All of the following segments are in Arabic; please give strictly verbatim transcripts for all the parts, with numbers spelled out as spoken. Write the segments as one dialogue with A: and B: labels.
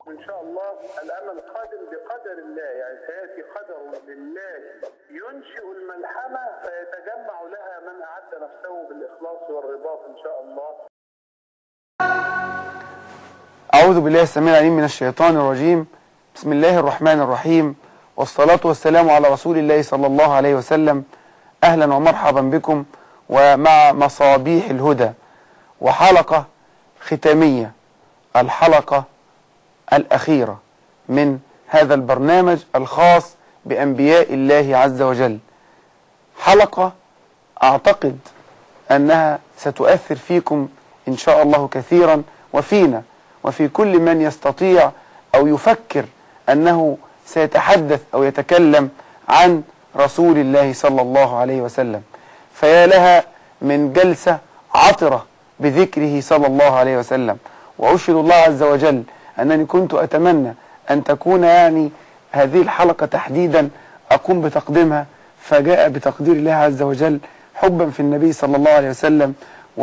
A: إن شاء الله الأمل قادم بقدر الله، يعني سيأتي قدر لله ينشئ الملحمة فيتجمع لها من أعد نفسه بالإخلاص والرباط إن شاء الله.
B: أعوذ بالله السميع العليم من الشيطان الرجيم. بسم الله الرحمن الرحيم، والصلاة والسلام على رسول الله صلى الله عليه وسلم. أهلا ومرحبا بكم ومع مصابيح الهدى وحلقة ختامية، الحلقة الأخيرة من هذا البرنامج الخاص بأنبياء الله عز وجل. حلقة أعتقد أنها ستؤثر فيكم إن شاء الله كثيرا، وفينا وفي كل من يستطيع أو يفكر أنه سيتحدث أو يتكلم عن رسول الله صلى الله عليه وسلم. فيا لها من جلسة عطرة بذكره صلى الله عليه وسلم. وأشهد الله عز وجل أنني كنت أتمنى أن تكون يعني هذه الحلقة تحديدا أقوم بتقديمها، فجاء بتقدير الله عز وجل حبا في النبي صلى الله عليه وسلم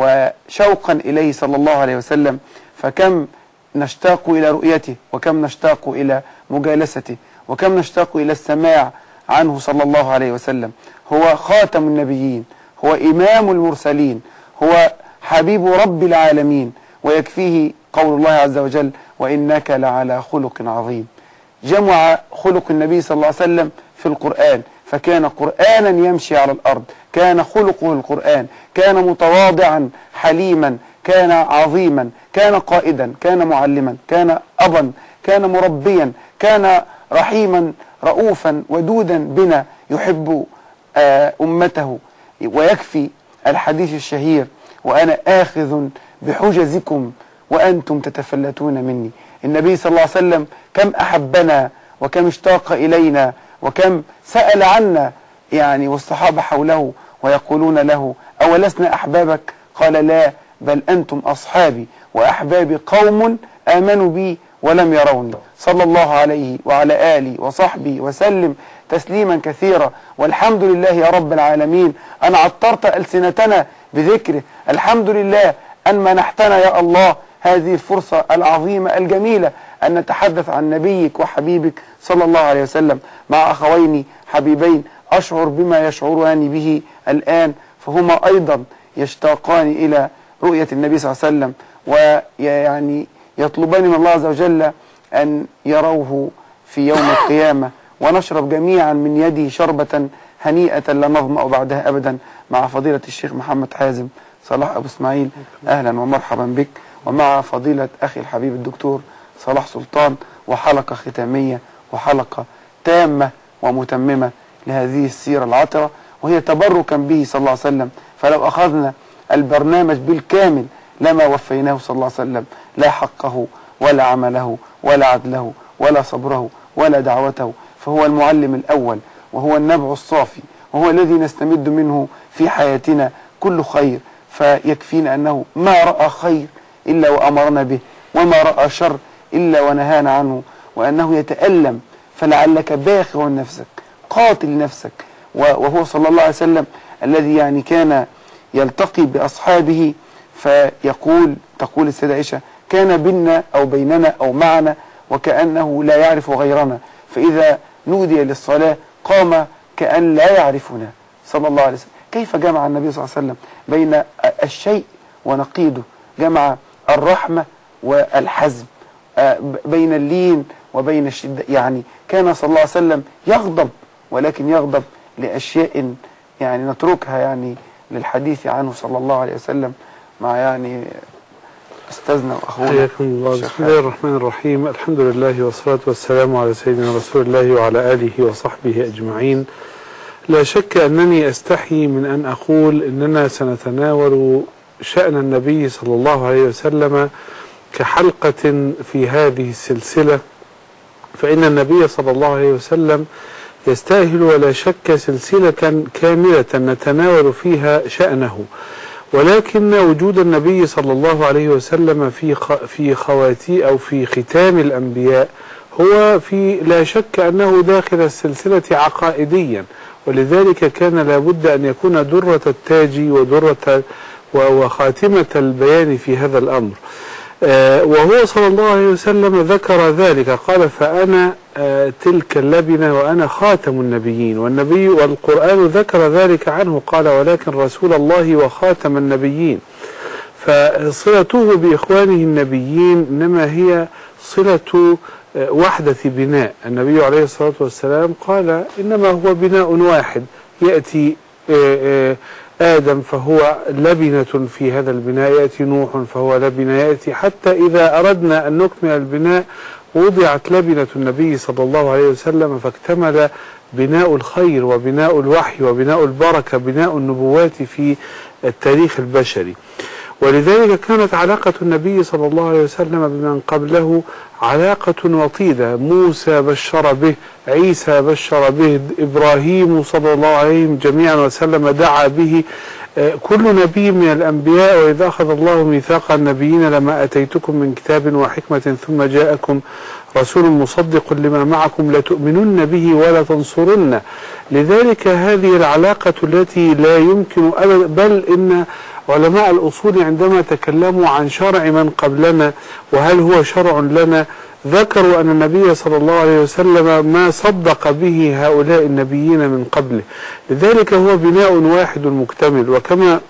B: وشوقا إليه صلى الله عليه وسلم. فكم نشتاق إلى رؤيته، وكم نشتاق إلى مجالسته، وكم نشتاق إلى السماع عنه صلى الله عليه وسلم. هو خاتم النبيين، هو إمام المرسلين، هو حبيب رب العالمين، ويكفيه قول الله عز وجل: وإنك لعلى خلق عظيم. جمع خلق النبي صلى الله عليه وسلم في القرآن، فكان قرآنا يمشي على الأرض، كان خلقه القرآن، كان متواضعا حليما، كان عظيما، كان قائدا، كان معلما، كان أبا، كان مربيا، كان رحيما رؤوفا ودودا بنا، يحب آه أمته. ويكفي الحديث الشهير: وأنا آخذ بحجزكم وأنتم تتفلتون مني. النبي صلى الله عليه وسلم كم أحبنا وكم اشتاق إلينا وكم سأل عنا، يعني والصحابة حوله ويقولون له: أولسنا أحبابك؟ قال: لا، بل أنتم أصحابي، وأحبابي قوم آمنوا بي ولم يروني. صلى الله عليه وعلى آله وصحبه وسلم تسليما كثيرا. والحمد لله يا رب العالمين أن عطرت ألسنتنا بذكره. الحمد لله أن منحتنا يا الله هذه الفرصة العظيمة الجميلة أن نتحدث عن نبيك وحبيبك صلى الله عليه وسلم مع أخوين حبيبين أشعر بما يشعران به الآن، فهما أيضا يشتاقان إلى رؤية النبي صلى الله عليه وسلم، ويعني يطلبان من الله عز وجل أن يروه في يوم القيامة، ونشرب جميعا من يده شربة هنيئة لا نظمأ بعدها أبدا، مع فضيلة الشيخ محمد حازم صلاح أبو اسماعيل. أهلا ومرحبا بك، ومع فضيلة أخي الحبيب الدكتور صلاح سلطان، وحلقة ختامية وحلقة تامة ومتممة لهذه السيرة العطرة، وهي تبركا به صلى الله عليه وسلم. فلو أخذنا البرنامج بالكامل لما وفيناه صلى الله عليه وسلم لا حقه ولا عمله ولا عدله ولا صبره ولا دعوته. فهو المعلم الأول، وهو النبع الصافي، وهو الذي نستمد منه في حياتنا كل خير. فيكفينا أنه ما رأى خير إلا وأمرنا به، وما رأى شر إلا ونهانا عنه، وأنه يتألم فلعلك باخع نفسك، قاتل نفسك. وهو صلى الله عليه وسلم الذي يعني كان يلتقي بأصحابه فيقول، تقول السيدة عائشة: كان بيننا أو بيننا أو معنا وكأنه لا يعرف غيرنا، فإذا نودي للصلاة قام كأن لا يعرفنا صلى الله عليه وسلم. كيف جمع النبي صلى الله عليه وسلم بين الشيء ونقيضه؟ جمع الرحمة والحزم، بين اللين وبين الشدة. يعني كان صلى الله عليه وسلم يغضب، ولكن يغضب لأشياء يعني نتركها يعني للحديث عنه صلى الله عليه وسلم مع يعني استاذنا واخونا.
C: حياكم الله. بسم الله الرحمن الرحيم. الحمد لله والصلاة والسلام على سيدنا رسول الله وعلى آله وصحبه أجمعين. لا شك أنني أستحي من أن أقول إننا سنتناول شأن النبي صلى الله عليه وسلم كحلقة في هذه السلسلة، فإن النبي صلى الله عليه وسلم يستاهل ولا شك سلسلة كاملة نتناول فيها شأنه، ولكن وجود النبي صلى الله عليه وسلم في في خواتي أو في ختام الأنبياء هو في لا شك أنه داخل السلسلة عقائديا، ولذلك كان لابد أن يكون درة التاج ودرة وخاتمة البيان في هذا الأمر. آه وهو صلى الله عليه وسلم ذكر ذلك، قال فأنا آه تلك اللبنة وأنا خاتم النبيين، والنبي والقرآن ذكر ذلك عنه، قال ولكن رسول الله وخاتم النبيين. فصلته بإخوانه النبيين إنما هي صلة وحدة بناء. النبي عليه الصلاة والسلام قال إنما هو بناء واحد، يأتي آدم فهو لبنة في هذا البناء، يأتي نوح فهو لبنة، يأتي حتى إذا أردنا أن نكمل البناء وضعت لبنة النبي صلى الله عليه وسلم، فاكتمل بناء الخير وبناء الوحي وبناء البركة، بناء النبوات في التاريخ البشري. ولذلك كانت علاقة النبي صلى الله عليه وسلم بمن قبله علاقة وطيدة. موسى بشر به، عيسى بشر به، إبراهيم صلى الله عليه جميعا وسلم دعا به، كل نبي من الأنبياء. وإذا أخذ الله ميثاق النبيين لما أتيتكم من كتاب وحكمة ثم جاءكم رسول مصدق لما معكم لتؤمنن به ولا تنصرن. لذلك هذه العلاقة التي لا يمكن أبدا، بل إن علماء الأصول عندما تكلموا عن شرع من قبلنا وهل هو شرع لنا، ذكروا أن النبي صلى الله عليه وسلم ما صدق به هؤلاء النبيين من قبله. لذلك هو بناء واحد مكتمل. وكما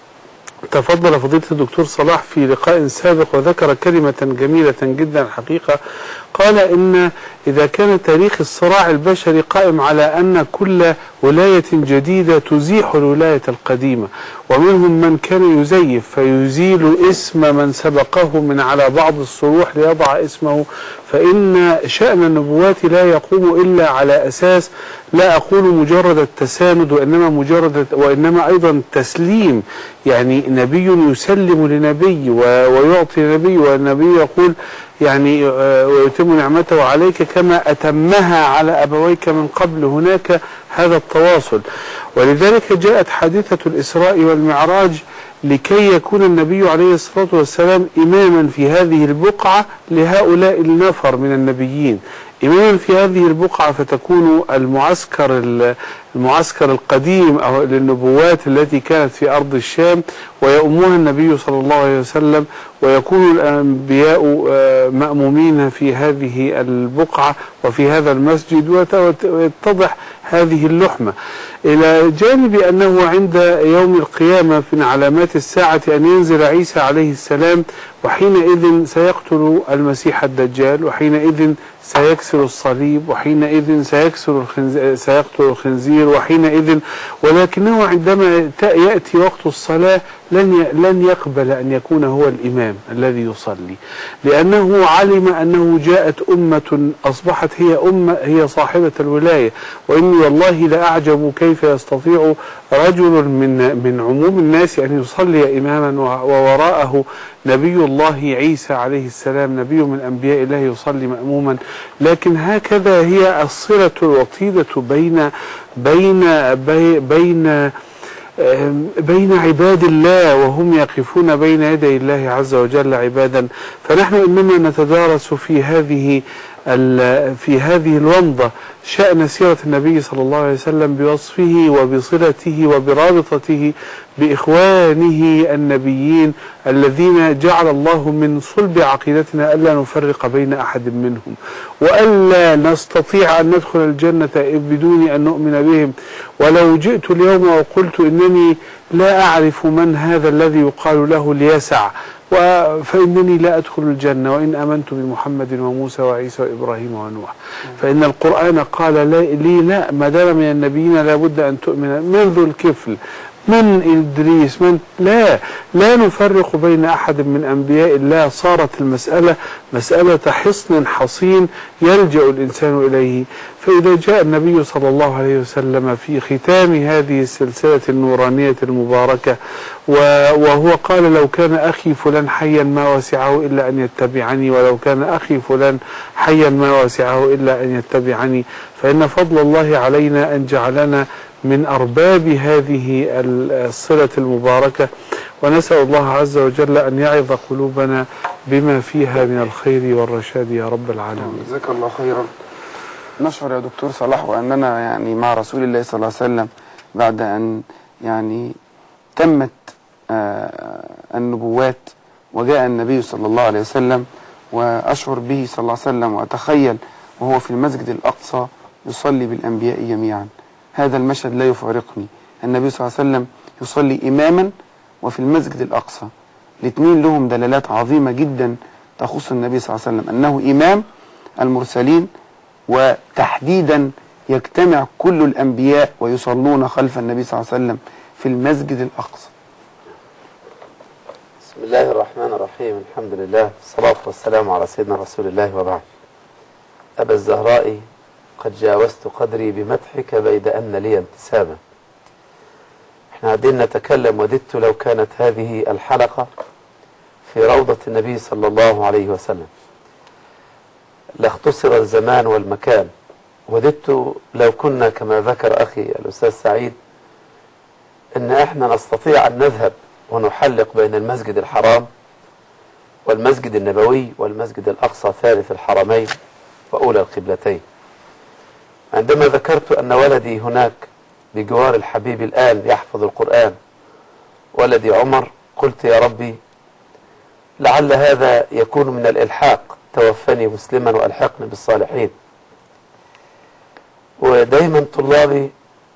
C: تفضل فضيلة الدكتور صلاح في لقاء سابق وذكر كلمة جميلة جدا الحقيقة، قال إن إذا كان تاريخ الصراع البشري قائم على أن كل ولاية جديدة تزيح الولاية القديمة، ومنهم من كان يزيف فيزيل اسم من سبقه من على بعض الصروح ليضع اسمه، فإن شأن النبوات لا يقوم إلا على أساس، لا أقول مجرد التساند، وإنما مجرد وإنما أيضا التسليم. يعني نبي يسلم لنبي ويعطي نبي، والنبي يقول يعني ويتم نعمته عليك كما أتمها على أبويك من قبل. هناك هذا التواصل. ولذلك جاءت حادثة الإسراء والمعراج لكي يكون النبي عليه الصلاة والسلام إماما في هذه البقعة لهؤلاء النفر من النبيين، إماما في هذه البقعة، فتكون المعسكر المعسكر القديم أو للنبوات التي كانت في أرض الشام، ويؤمها النبي صلى الله عليه وسلم، ويكون الأنبياء مأمومين في هذه البقعة وفي هذا المسجد، ويتضح هذه اللحمة. إلى جانب أنه عند يوم القيامة من علامات الساعة أن ينزل عيسى عليه السلام، وحينئذ سيقتل المسيح الدجال، وحينئذ سيكسر الصليب، وحينئذ سيكسر الخنزير سيقتل الخنزير، وحينئذ ولكنه عندما يأتي وقت الصلاة لن لن يقبل أن يكون هو الإمام الذي يصلي، لأنه علم أنه جاءت أمة أصبحت هي أمة هي صاحبة الولاية. وإني والله لأعجب كيف يستطيع رجل من من عموم الناس أن يصلي إماما ووراءه نبي الله عيسى عليه السلام، نبي من أنبياء الله، يصلي مأموما. لكن هكذا هي الصلة الوطيدة بين بين بين, بين بين عباد الله وهم يقفون بين يدي الله عز وجل عبادا. فنحن إنما نتدارس في هذه في هذه الومضة شأن سيرة النبي صلى الله عليه وسلم بوصفه وبصلته وبرابطته بإخوانه النبيين الذين جعل الله من صلب عقيدتنا ألا نفرق بين أحد منهم، وألا نستطيع أن ندخل الجنة بدون أن نؤمن بهم. ولو جئت اليوم وقلت إنني لا أعرف من هذا الذي يقال له اليسع فإنني لا أدخل الجنة وإن آمنت بمحمد وموسى وعيسى وإبراهيم ونوح. فإن القرآن قال لي لا، ما دام من النبيين لا بد أن تؤمن، من ذو الكفل، من إدريس، من لا لا نفرق بين أحد من أنبياء الله. صارت المسألة مسألة حصن حصين يلجأ الإنسان إليه. فإذا جاء النبي صلى الله عليه وسلم في ختام هذه السلسلة النورانية المباركة وهو قال لو كان أخي فلان حيا ما وسعه إلا أن يتبعني، ولو كان أخي فلان حيا ما وسعه إلا أن يتبعني، فإن فضل الله علينا أن جعلنا من أرباب هذه الصلة المباركة. ونسأل الله عز وجل أن يعظ قلوبنا بما فيها من الخير والرشاد يا رب العالمين.
B: جزاك الله خيرا. نشعر يا دكتور صلاح وأننا يعني مع رسول الله صلى الله عليه وسلم بعد أن يعني تمت آه النبوات وجاء النبي صلى الله عليه وسلم وأشعر به صلى الله عليه وسلم وأتخيل وهو في المسجد الأقصى يصلي بالأنبياء جميعا. هذا المشهد لا يفارقني. النبي صلى الله عليه وسلم يصلي إماما وفي المسجد الأقصى. الاثنين لهم دلالات عظيمة جدا تخص النبي صلى الله عليه وسلم، أنه إمام المرسلين، وتحديدا يجتمع كل الأنبياء ويصلون خلف النبي صلى الله عليه وسلم في المسجد الأقصى.
D: بسم الله الرحمن الرحيم. الحمد لله والصلاة والسلام على سيدنا رسول الله وبعد. أبا الزهراء، قد جاوزت قدري بمدحك بيد أن لي انتسابا. احنا قاعدين نتكلم، وددت لو كانت هذه الحلقة في روضة النبي صلى الله عليه وسلم لاختصر الزمان والمكان. وددت لو كنا كما ذكر أخي الأستاذ سعيد أن احنا نستطيع أن نذهب ونحلق بين المسجد الحرام والمسجد النبوي والمسجد الأقصى ثالث الحرمين وأولى القبلتين. عندما ذكرت أن ولدي هناك بجوار الحبيب الآن يحفظ القرآن، ولدي عمر، قلت يا ربي لعل هذا يكون من الإلحاق، توفني مسلما وألحقني بالصالحين. ودايما طلابي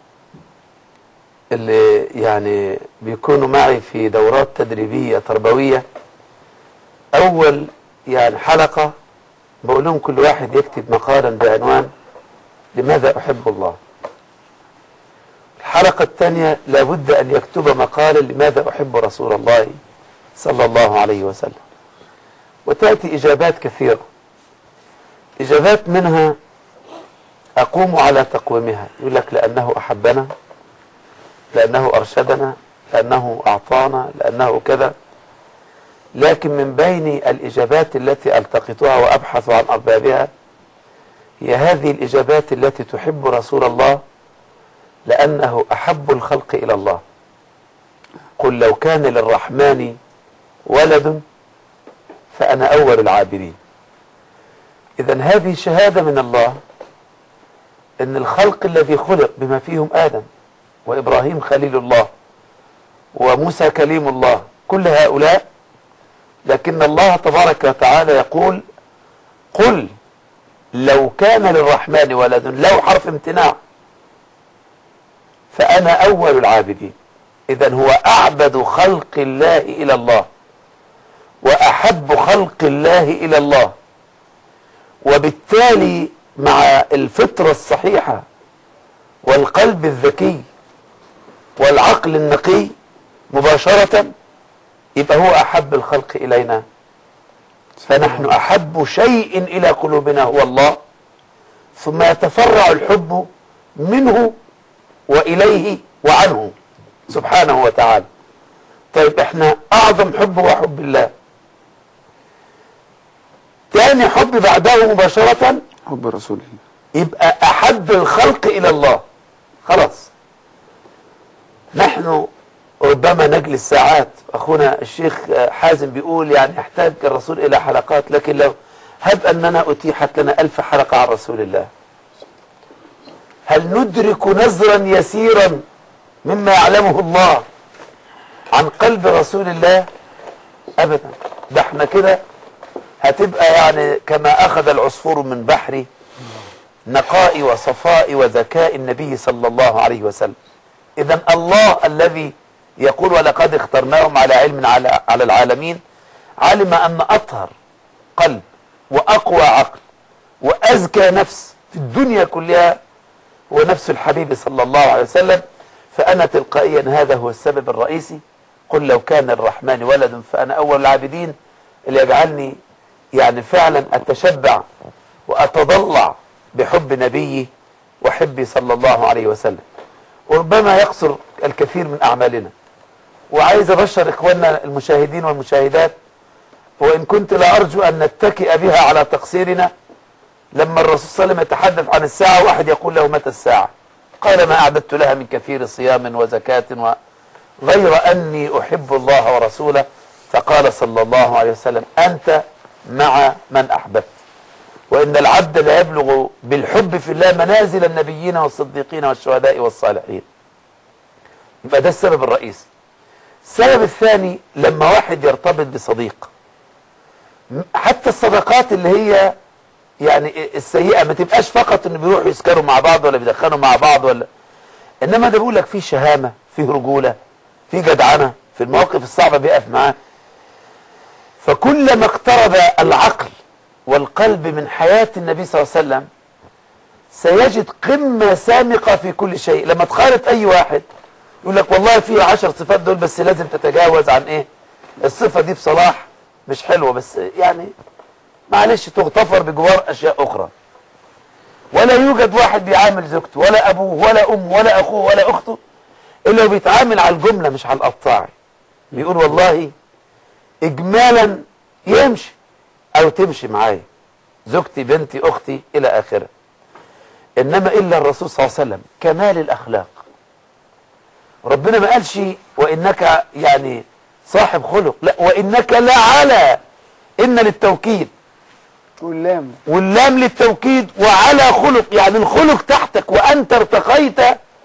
D: اللي يعني بيكونوا معي في دورات تدريبية تربوية، أول يعني حلقة بقول لهم كل واحد يكتب مقالا بعنوان لماذا أحب الله. الحلقة الثانية لابد أن يكتب مقالا لماذا أحب رسول الله صلى الله عليه وسلم. وتأتي إجابات كثيرة، إجابات منها أقوم على تقويمها. يقول لك لأنه أحبنا، لأنه أرشدنا، لأنه أعطانا، لأنه كذا. لكن من بين الإجابات التي ألتقطها وأبحث عن أربابها هي هذه الإجابات التي تحب رسول الله لأنه أحب الخلق إلى الله. قل لو كان للرحمن ولد فأنا أول العابدين. إذن هذه شهادة من الله أن الخلق الذي خلق بما فيهم آدم وإبراهيم خليل الله وموسى كليم الله، كل هؤلاء، لكن الله تبارك وتعالى يقول قل لو كان للرحمن ولد، لو حرف امتناع، فأنا أول العابدين. إذن هو أعبد خلق الله إلى الله وأحب خلق الله إلى الله. وبالتالي مع الفطرة الصحيحة والقلب الذكي والعقل النقي مباشرة يبقى هو أحب الخلق إلينا. فنحن أحب شيء إلى قلوبنا هو الله، ثم يتفرع الحب منه وإليه وعنه سبحانه وتعالى. طيب احنا أعظم حب هو حب الله. تاني حب بعده مباشرة
B: حب رسول الله،
D: يبقى أحب الخلق إلى الله. خلاص نحن ربما نجلس ساعات. أخونا الشيخ حازم بيقول يعني يحتاج الرسول إلى حلقات، لكن لو هب أننا أتيحت لنا ألف حلقة عن رسول الله هل ندرك نظرا يسيرا مما يعلمه الله عن قلب رسول الله؟ أبدا. ده احنا كده هتبقى يعني كما أخذ العصفور من بحر نقاء وصفاء وذكاء النبي صلى الله عليه وسلم. إذن الله الذي يقول ولقد اخترناهم على علم على, على العالمين علم أن أطهر قلب وأقوى عقل وأزكى نفس في الدنيا كلها هو نفس الحبيب صلى الله عليه وسلم. فأنا تلقائيا هذا هو السبب الرئيسي. قل لو كان الرحمن ولد فأنا أول العابدين، اللي يجعلني يعني فعلا أتشبع وأتضلع بحب نبيي وحبي صلى الله عليه وسلم. وربما يقصر الكثير من أعمالنا. وعايز أبشر إخواننا المشاهدين والمشاهدات، وإن كنت لا أرجو أن نتكئ بها على تقصيرنا، لما الرسول صلى الله عليه وسلم يتحدث عن الساعة واحد يقول له متى الساعة؟ قال ما أعددت لها من كثير صيام وزكاة غير أني أحب الله ورسوله. فقال صلى الله عليه وسلم أنت مع من أحببت. وإن العبد لا يبلغ بالحب في الله منازل النبيين والصديقين والشهداء والصالحين. يبقى ده السبب الرئيسي. السبب الثاني لما واحد يرتبط بصديق، حتى الصداقات اللي هي يعني السيئة ما تبقاش فقط ان بيروحوا يسكروا مع بعض ولا بيدخنوا مع بعض ولا، انما ده بيقول لك فيه شهامة، فيه رجولة، فيه جدعنة، في المواقف الصعبة بيقف معاه. فكلما اقترب العقل والقلب من حياة النبي صلى الله عليه وسلم سيجد قمة سامقة في كل شيء. لما تخالط اي واحد يقول لك والله فيه عشر صفات دول بس لازم تتجاوز عن ايه الصفة دي بصلاح مش حلوة، بس يعني معلش تغتفر بجوار اشياء اخرى. ولا يوجد واحد بيعامل زوجته ولا ابوه ولا امه ولا اخوه ولا اخته الا بيتعامل على الجملة مش على القطاع. بيقول والله اجمالا يمشي او تمشي معايا زوجتي بنتي اختي الى اخره. انما الا الرسول صلى الله عليه وسلم كمال الاخلاق. ربنا ما قالش وانك يعني صاحب خلق، لا وانك لعلى، ان للتوكيد
B: واللام
D: واللام للتوكيد، وعلى خلق يعني الخلق تحتك وانت ارتقيت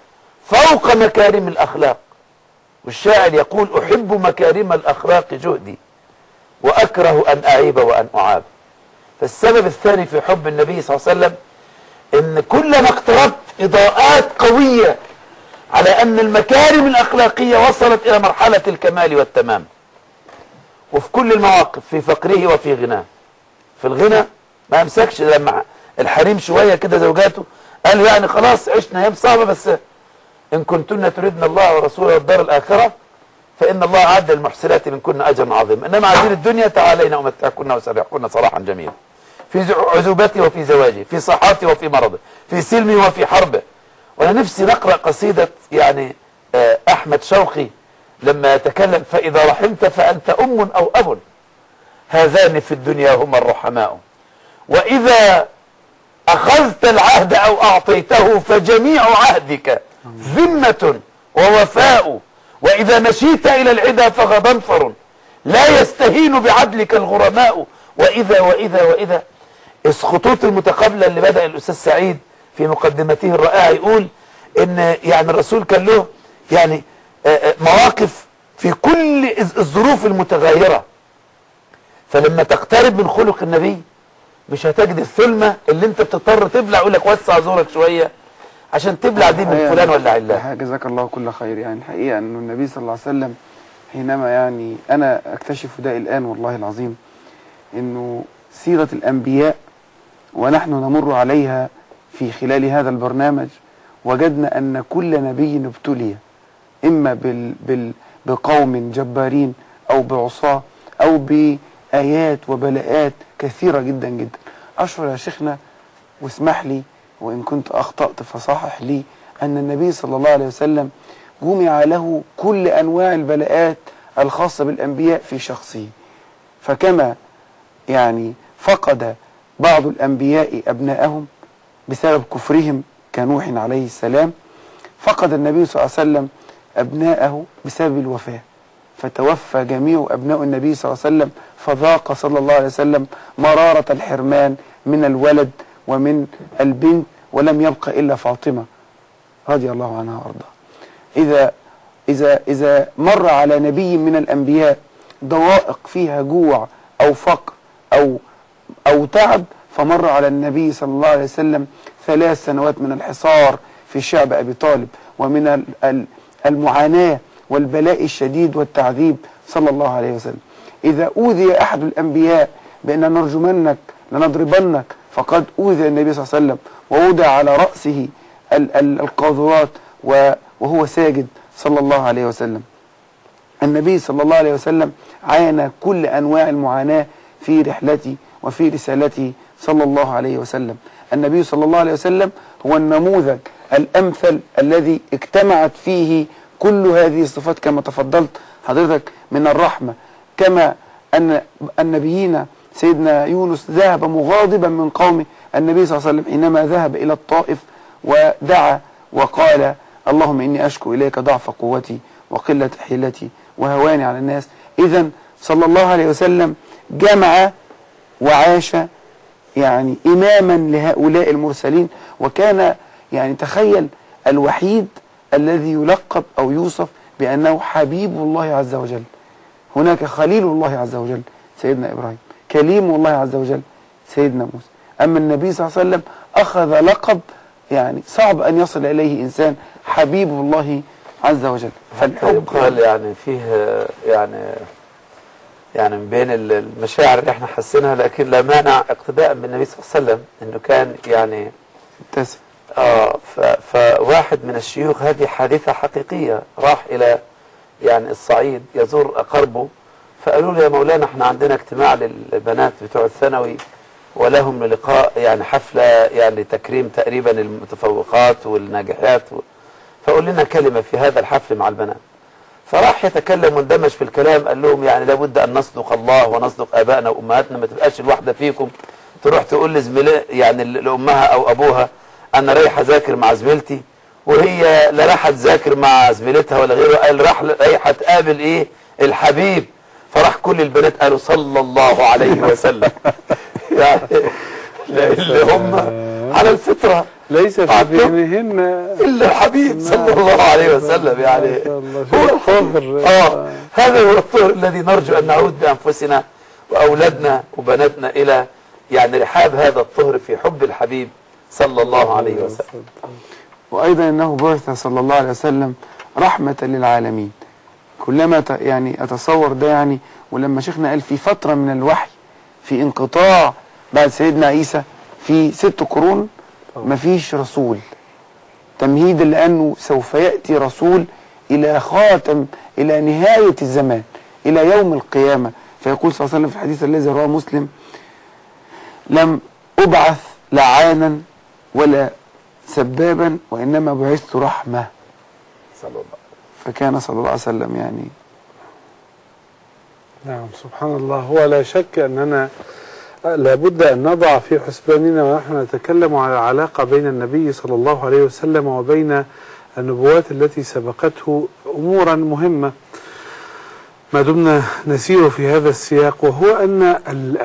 D: فوق مكارم الاخلاق. والشاعر يقول احب مكارم الاخلاق جهدي واكره ان اعيب وان اعاب. فالسبب الثاني في حب النبي صلى الله عليه وسلم ان كلما اقتربت اضاءات قوية على ان المكارم الاخلاقية وصلت الى مرحلة الكمال والتمام. وفي كل المواقف، في فقره وفي غناه. في الغنى ما امسكش لما الحريم شوية كده زوجاته قالوا يعني خلاص عشنا ايام صعبة بس ان كنتن تردن الله ورسوله والدار الاخرة فان الله اعد للمحسنات منكن اجرا عظيما. انما عايزين الدنيا تعالين امتعكن وسرحكن صراحا جميلا. في عزوبتي وفي زواجي، في صحاتي وفي مرضي، في سلمي وفي حربه. وانا نفسي نقرأ قصيدة يعني احمد شوقي لما يتكلم فاذا رحمت فانت ام او اب هذان في الدنيا هما الرحماء، واذا اخذت العهد او اعطيته فجميع عهدك ذمة ووفاء، واذا مشيت الى العدا فغضنفر لا يستهين بعدلك الغرماء. واذا واذا واذا الخطوط المتقابلة اللي بدأ الاستاذ سعيد في مقدمته الرائعة يقول ان يعني الرسول كان له يعني مواقف في كل الظروف المتغيرة. فلما تقترب من خلق النبي مش هتجد الثلمة اللي انت بتضطر تبلع، يقول لك وسع زورك شوية عشان تبلع دي من فلان ولا علان.
B: جزاك الله كل خير. يعني الحقيقة انه النبي صلى الله عليه وسلم حينما يعني انا اكتشف ده الان والله العظيم انه سيرة الانبياء ونحن نمر عليها في خلال هذا البرنامج وجدنا ان كل نبي ابتلي اما بال بال بقوم جبارين او بعصاة او بآيات وبلاءات كثيرة جدا جدا. اشعر يا شيخنا واسمح لي وان كنت اخطأت فصحح لي ان النبي صلى الله عليه وسلم جمع له كل انواع البلاءات الخاصة بالانبياء في شخصه. فكما يعني فقد بعض الانبياء ابنائهم بسبب كفرهم كنوح عليه السلام، فقد النبي صلى الله عليه وسلم أبناءه بسبب الوفاة، فتوفى جميع أبناء النبي صلى الله عليه وسلم، فذاق صلى الله عليه وسلم مرارة الحرمان من الولد ومن البنت، ولم يبق إلا فاطمة رضي الله عنها وارضاها. إذا إذا إذا مر على نبي من الأنبياء ضوائق فيها جوع أو فقر أو أو تعب، فمر على النبي صلى الله عليه وسلم ثلاث سنوات من الحصار في شعب أبي طالب ومن المعاناة والبلاء الشديد والتعذيب صلى الله عليه وسلم. إذا أوذي أحد الأنبياء بأن نرجمنك لنضربنك، فقد أوذي النبي صلى الله عليه وسلم ووضع على رأسه القاذورات وهو ساجد صلى الله عليه وسلم. النبي صلى الله عليه وسلم عانى كل أنواع المعاناة في رحلته وفي رسالته صلى الله عليه وسلم. النبي صلى الله عليه وسلم هو النموذج الأمثل الذي اجتمعت فيه كل هذه الصفات كما تفضلت حضرتك من الرحمة، كما أن النبيين سيدنا يونس ذهب مغاضبا من قومه. النبي صلى الله عليه وسلم حينما ذهب إلى الطائف ودعا وقال اللهم إني أشكو إليك ضعف قوتي وقلة حيلتي وهواني على الناس. إذن صلى الله عليه وسلم جمع وعاش يعني إماما لهؤلاء المرسلين، وكان يعني تخيل الوحيد الذي يلقب أو يوصف بأنه حبيب الله عز وجل. هناك خليل الله عز وجل سيدنا إبراهيم، كليم الله عز وجل سيدنا موسى. أما النبي صلى الله عليه وسلم أخذ لقب يعني صعب أن يصل إليه إنسان، حبيب الله عز وجل.
D: فالحب قال يعني فيه يعني يعني من بين المشاعر اللي احنا حسينها، لكن لا مانع اقتداء بالنبي صلى الله عليه وسلم انه كان يعني
B: متسم.
D: اه فواحد من الشيوخ، هذه حادثة حقيقية، راح الى يعني الصعيد يزور اقاربه، فقالوا له يا مولانا احنا عندنا اجتماع للبنات بتوع الثانوي ولهم لقاء يعني حفلة يعني لتكريم تقريبا المتفوقات والناجحات، فقول لنا كلمة في هذا الحفل مع البنات. فراح يتكلم واندمج في الكلام، قال لهم يعني لابد ان نصدق الله ونصدق ابائنا وامهاتنا، ما تبقاش الواحده فيكم تروح تقول لزميلها يعني لامها او ابوها انا رايحه اذاكر مع زميلتي، وهي لا راحت تذاكر مع زميلتها ولا غيره، قال راح رايحه تقابل ايه الحبيب. فراح كل البنات قالوا صلى الله عليه وسلم يعني اللي هم على الفطره
C: ليس في ذهنهن
D: الا الحبيب صلى الله عليه وسلم. يعني هو الطهر. اه هذا هو الطهر الذي نرجو ان نعود بانفسنا واولادنا وبناتنا الى يعني رحاب هذا الطهر في حب الحبيب صلى الله عليه وسلم.
B: وايضا انه بعث صلى الله عليه وسلم رحمة للعالمين. كلما يعني اتصور ده يعني، ولما شيخنا قال في فترة من الوحي في انقطاع بعد سيدنا عيسى في ست قرون ما فيش رسول، تمهيدا لأنه سوف يأتي رسول إلى خاتم إلى نهاية الزمان إلى يوم القيامة. فيقول صلى الله عليه وسلم في الحديث الذي رواه مسلم: لم أبعث لعانا ولا سبابا وإنما بعثت رحمة.
D: صلى الله.
B: فكان صلى الله عليه وسلم يعني
C: نعم سبحان الله. هو لا شك أننا لابد أن نضع في حسباننا ونحن نتكلم على العلاقة بين النبي صلى الله عليه وسلم وبين النبوات التي سبقته أمورا مهمة ما دمنا نسير في هذا السياق، وهو أن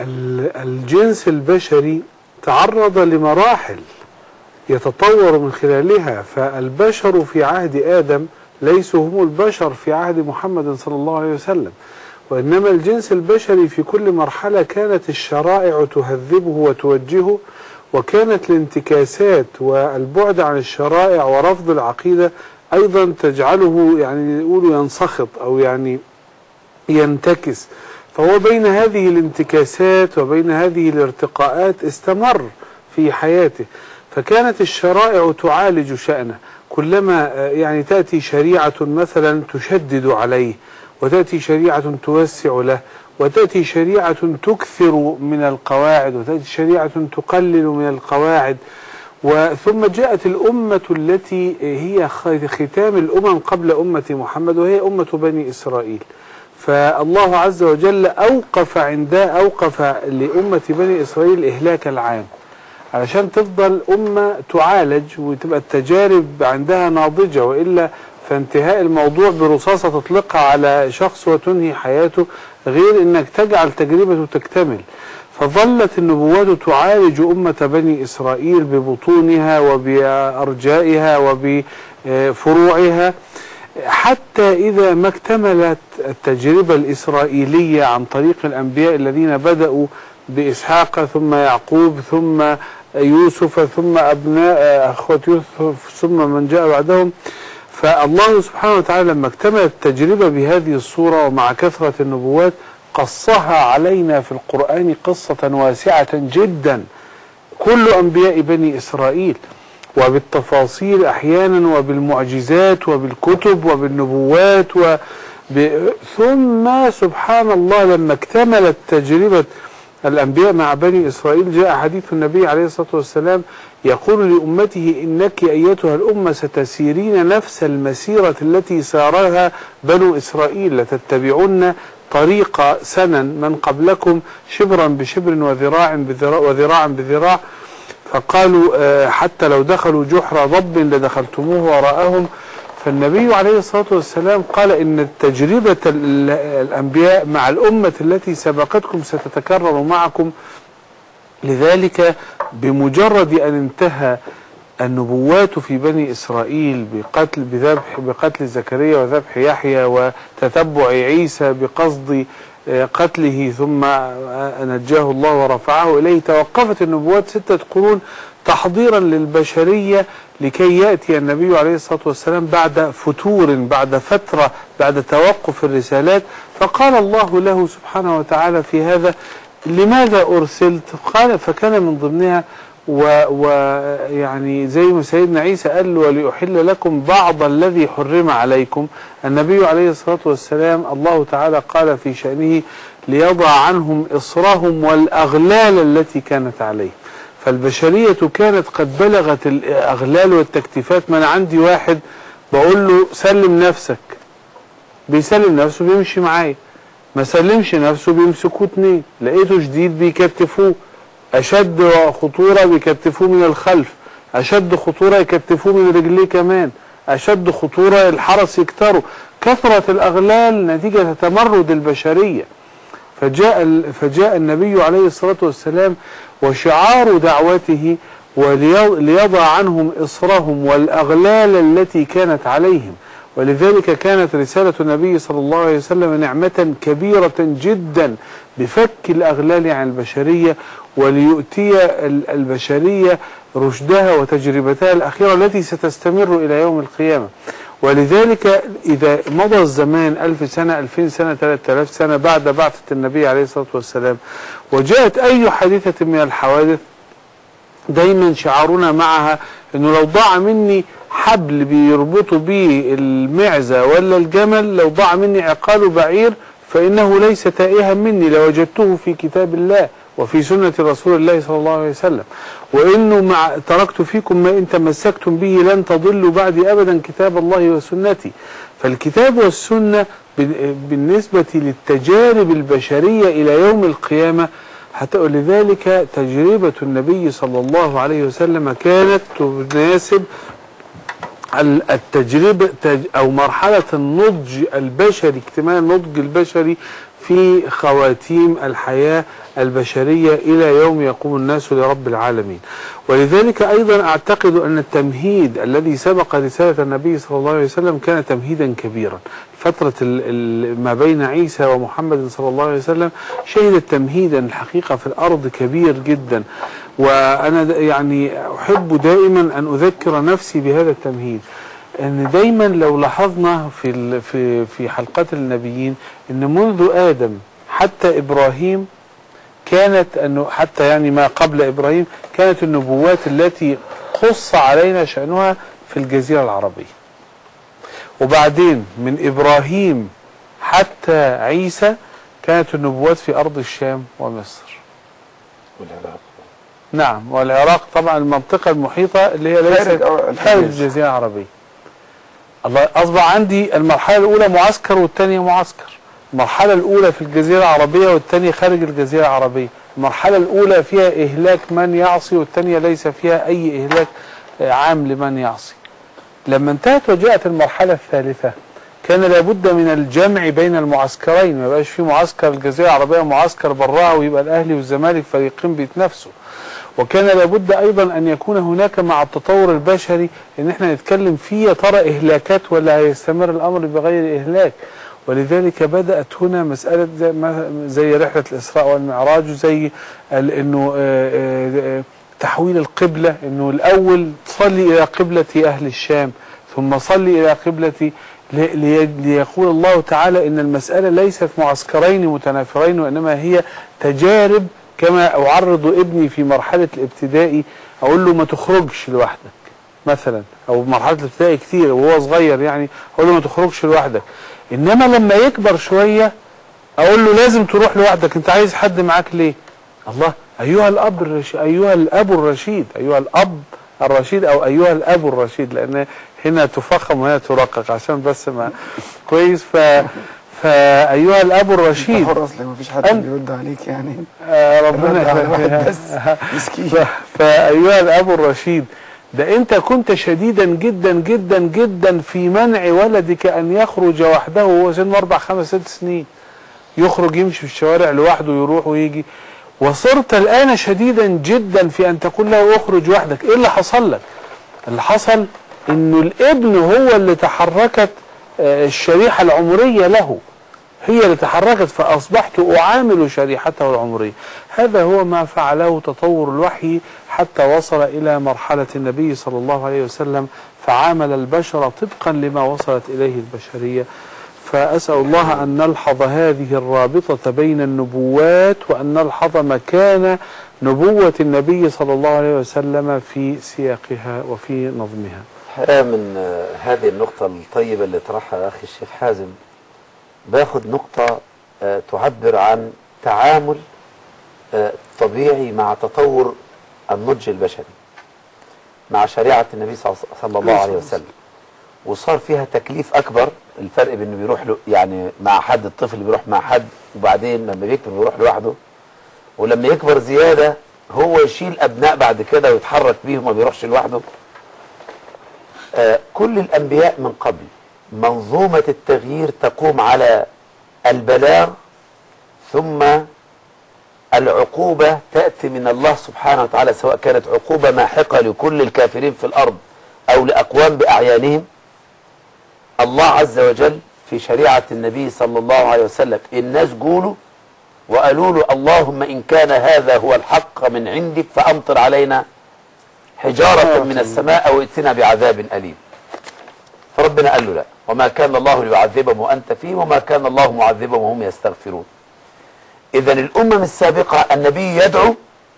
C: الجنس البشري تعرض لمراحل يتطور من خلالها. فالبشر في عهد آدم ليسوا هم البشر في عهد محمد صلى الله عليه وسلم، وإنما الجنس البشري في كل مرحلة كانت الشرائع تهذبه وتوجهه، وكانت الانتكاسات والبعد عن الشرائع ورفض العقيدة أيضا تجعله يعني يقولوا ينسخط أو يعني ينتكس. فهو بين هذه الانتكاسات وبين هذه الارتقاءات استمر في حياته. فكانت الشرائع تعالج شأنه، كلما يعني تأتي شريعة مثلا تشدد عليه، وتأتي شريعة توسع له، وتأتي شريعة تكثر من القواعد، وتأتي شريعة تقلل من القواعد. وثم جاءت الأمة التي هي ختام الأمم قبل أمة محمد، وهي أمة بني إسرائيل. فالله عز وجل أوقف عندها أوقف لأمة بني إسرائيل إهلاك العام علشان تفضل أمة تعالج وتبقى التجارب عندها ناضجة، وإلا فانتهاء الموضوع برصاصة تطلقها على شخص وتنهي حياته، غير انك تجعل تجربته تكتمل. فظلت النبوات تعالج أمة بني إسرائيل ببطونها وبأرجائها وبفروعها، حتى إذا ما اكتملت التجربة الإسرائيلية عن طريق الأنبياء الذين بدأوا بإسحاق ثم يعقوب ثم يوسف ثم أبناء أخوة يوسف ثم من جاء بعدهم. فالله سبحانه وتعالى لما اكتملت التجربة بهذه الصورة ومع كثرة النبوات قصها علينا في القرآن قصة واسعة جدا، كل أنبياء بني إسرائيل، وبالتفاصيل أحيانا وبالمعجزات وبالكتب وبالنبوات وب... ثم سبحان الله لما اكتملت تجربة الأنبياء مع بني إسرائيل جاء حديث النبي عليه الصلاة والسلام يقول لأمته: إنك أيتها الأمة ستسيرين نفس المسيرة التي سارها بنو إسرائيل، لتتبعون طريق سنن من قبلكم شبرا بشبر وذراع بذراع, وذراع بذراع. فقالوا حتى لو دخلوا جحر ضب لدخلتموه وراءهم. فالنبي عليه الصلاة والسلام قال إن تجربة الأنبياء مع الأمة التي سبقتكم ستتكرر معكم. لذلك بمجرد أن انتهى النبوات في بني إسرائيل بقتل بذبح بقتل زكريا وذبح يحيى وتتبع عيسى بقصد قتله ثم نجاه الله ورفعه إليه، توقفت النبوات ستة قرون تحضيرا للبشرية لكي يأتي النبي عليه الصلاة والسلام بعد فتور، بعد فترة، بعد توقف الرسالات. فقال الله له سبحانه وتعالى في هذا: لماذا أرسلت؟ قال فكان من ضمنها ويعني زي ما سيدنا عيسى قال له: وليحل لكم بعض الذي حرم عليكم. النبي عليه الصلاة والسلام الله تعالى قال في شأنه: ليضع عنهم إصرهم والأغلال التي كانت عليهم. فالبشرية كانت قد بلغت الأغلال والتكتيفات. ما أنا عندي واحد بقول له سلم نفسك، بيسلم نفسه بيمشي معايا، ما سلمش نفسه بيمسكوه اتنين، لقيته جديد بيكتفوه، أشد خطورة بيكتفوه من الخلف، أشد خطورة يكتفوه من رجليه كمان، أشد خطورة الحرس يكتره. كثرة الأغلال نتيجة تمرد البشرية. فجاء فجاء النبي عليه الصلاة والسلام وشعار دعوته: وليضع عنهم إصرهم والأغلال التي كانت عليهم. ولذلك كانت رسالة النبي صلى الله عليه وسلم نعمة كبيرة جدا بفك الأغلال عن البشرية، وليؤتي البشرية رشدها وتجربتها الأخيرة التي ستستمر إلى يوم القيامة. ولذلك إذا مضى الزمان ألف سنة، ألفين سنة، ثلاثة آلاف سنة بعد بعثة النبي عليه الصلاة والسلام، وجاءت أي حادثة من الحوادث، دايما شعارنا معها أنه لو ضاع مني حبل بيربطوا به المعزة ولا الجمل، لو ضاع مني عقال بعير فإنه ليس تائها مني، لوجدته في كتاب الله وفي سنة رسول الله صلى الله عليه وسلم. وإنه مع تركت فيكم ما إن تمسكتم به لن تضلوا بعدي أبدا، كتاب الله وسنتي. فالكتاب والسنة بالنسبة للتجارب البشرية إلى يوم القيامة، حتى لذلك تجربة النبي صلى الله عليه وسلم كانت تناسب التجربة أو مرحلة النضج البشري، اكتمال النضج البشري في خواتيم الحياة البشرية إلى يوم يقوم الناس لرب العالمين. ولذلك أيضا أعتقد أن التمهيد الذي سبق رسالة النبي صلى الله عليه وسلم كان تمهيدا كبيرا. فترة ما بين عيسى ومحمد صلى الله عليه وسلم شهدت تمهيدا الحقيقة في الأرض كبير جدا. وأنا يعني أحب دائما أن أذكر نفسي بهذا التمهيد، أن دايما لو لاحظنا في في في حلقات النبيين أن منذ آدم حتى إبراهيم كانت أنه حتى يعني ما قبل إبراهيم كانت النبوات التي قص علينا شأنها في الجزيرة العربية. وبعدين من إبراهيم حتى عيسى كانت النبوات في أرض الشام ومصر
D: والعراق.
C: نعم، والعراق طبعا المنطقة المحيطة اللي هي ليست خارج الجزيرة العربية. الله أصبح عندي المرحلة الأولى معسكر والثانية معسكر. المرحلة الأولى في الجزيرة العربية والثانية خارج الجزيرة العربية. المرحلة الأولى فيها إهلاك من يعصي والثانية ليس فيها أي إهلاك عام لمن يعصي. لما انتهت وجاءت المرحلة الثالثة كان لابد من الجمع بين المعسكرين، ما يبقاش في معسكر الجزيرة العربية ومعسكر براها ويبقى الأهلي والزمالك فريقين بيتنافسوا. وكان لابد أيضا أن يكون هناك مع التطور البشري أن احنا نتكلم فيه يا ترى إهلاكات ولا هيستمر الأمر بغير إهلاك. ولذلك بدأت هنا مسألة زي, زي رحلة الإسراء والمعراج، وزي أنه تحويل القبلة، أنه الأول تصلي إلى قبلة أهل الشام ثم صلي إلى قبلة، ليقول الله تعالى إن المسألة ليست معسكرين متنافرين وإنما هي تجارب. كما أعرض ابني في مرحلة الابتدائي أقول له ما تخرجش لوحدك مثلا، أو مرحلة الابتدائي كتير وهو صغير يعني أقول له ما تخرجش لوحدك. إنما لما يكبر شوية أقول له لازم تروح لوحدك، أنت عايز حد معاك ليه؟ الله، أيها الأب الرشيد، أيها الأب الرشيد، أيها الأب الرشيد أو أيها الأب الرشيد، لأن هنا تفخم وهنا ترقق عشان بس ما كويس. ف فأيها الأب الرشيد،
B: حر أصلك مفيش حد بيرد عليك يعني.
C: آه ربنا
B: بس مسكين.
C: فأيها الأب الرشيد، ده أنت كنت شديدا جدا جدا جدا في منع ولدك أن يخرج وحده وهو سن أربع خمس ست سنين، يخرج يمشي في الشوارع لوحده يروح ويجي، وصرت الآن شديدا جدا في أن تقول له اخرج وحدك. إيه اللي حصل لك؟ اللي حصل انه الابن هو اللي تحركت الشريحة العمرية له، هي اللي تحركت، فأصبحت أعامل شريحته العمرية. هذا هو ما فعله تطور الوحي حتى وصل إلى مرحلة النبي صلى الله عليه وسلم، فعامل البشر طبقا لما وصلت إليه البشرية. فأسأل الله أن نلحظ هذه الرابطة بين النبوات، وأن نلحظ مكان نبوة النبي صلى الله عليه وسلم في سياقها وفي نظمها.
D: من هذه النقطة الطيبة اللي طرحها أخي الشيخ حازم، باخد نقطة تعبر عن تعامل طبيعي مع تطور النضج البشري مع شريعة النبي صلى الله عليه وسلم، وصار فيها تكليف أكبر. الفرق بأنه بيروح له يعني مع حد، الطفل بيروح مع حد، وبعدين لما بيكبر بيروح لوحده، ولما يكبر زيادة هو يشيل أبناء بعد كده ويتحرك بيهم ما بيروحش لوحده. آه كل الأنبياء من قبل منظومة التغيير تقوم على البلاغ، ثم العقوبة تأتي من الله سبحانه وتعالى، سواء كانت عقوبة ماحقة لكل الكافرين في الأرض أو لأقوام بأعيانهم. الله عز وجل في شريعة النبي صلى الله عليه وسلم الناس قولوا وقالوا له اللهم إن كان هذا هو الحق من عندك فأمطر علينا حجارة من السماء أو ائتنا بعذاب أليم. فربنا قال له لا، وما كان الله ليعذبهم وأنت فيه، وما كان الله معذبهم وهم يستغفرون. إذن الأمم السابقة النبي يدعو،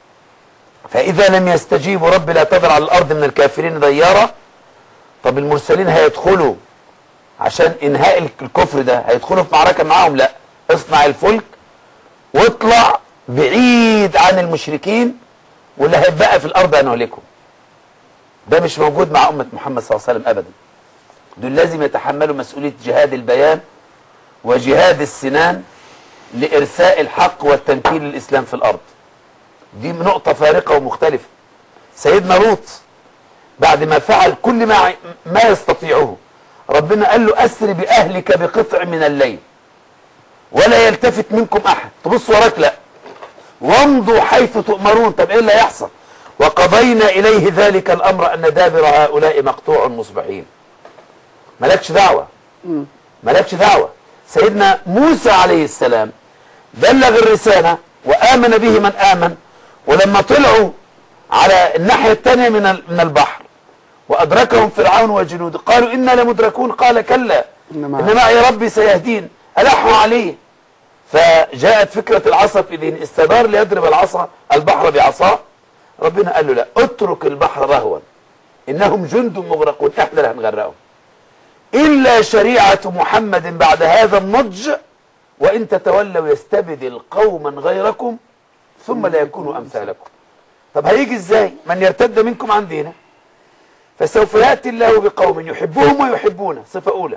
D: فإذا لم يستجيبوا رب لا تذر على الأرض من الكافرين ديارا. طب المرسلين هيدخلوا عشان إنهاء الكفر ده، هيدخلوا في معركة معاهم؟ لا، اصنع الفلك واطلع بعيد عن المشركين، واللي هيبقى في الأرض هنهلكهم. ده مش موجود مع أمة محمد صلى الله عليه وسلم أبدا. دول لازم يتحملوا مسؤولية جهاد البيان وجهاد السنان لإرساء الحق والتمكين للإسلام في الأرض. دي نقطة فارقة ومختلفة. سيدنا لوط بعد ما فعل كل ما ما يستطيعه، ربنا قال له أسر بأهلك بقطع من الليل ولا يلتفت منكم أحد، تبص وراك لا، وامضوا حيث تؤمرون. طب إيه اللي هيحصل؟ وقضينا إليه ذلك الأمر أن دابر هؤلاء مقطوع مصبحين. مالكش دعوة، مالكش دعوة. سيدنا موسى عليه السلام بلغ الرسالة وآمن به من آمن، ولما طلعوا على الناحية الثانية من من البحر وأدركهم فرعون وجنوده قالوا إنا لمدركون، قال كلا إن معي ربي سيهدين. ألحوا عليه، فجاءت فكرة العصا في ذهن، استدار ليضرب العصا البحر بعصاه. ربنا قال له لا، اترك البحر رهوا إنهم جند مغرقون، احنا اللي هنغرقهم، إلا شريعة محمد بعد هذا النضج وإن تتولوا يستبدل قوما غيركم ثم لا يكونوا أمثالكم. طب هيجي إزاي؟ من يرتد منكم عن دينه فسوف يأتي الله بقوم يحبهم ويحبونه، صفة أولى.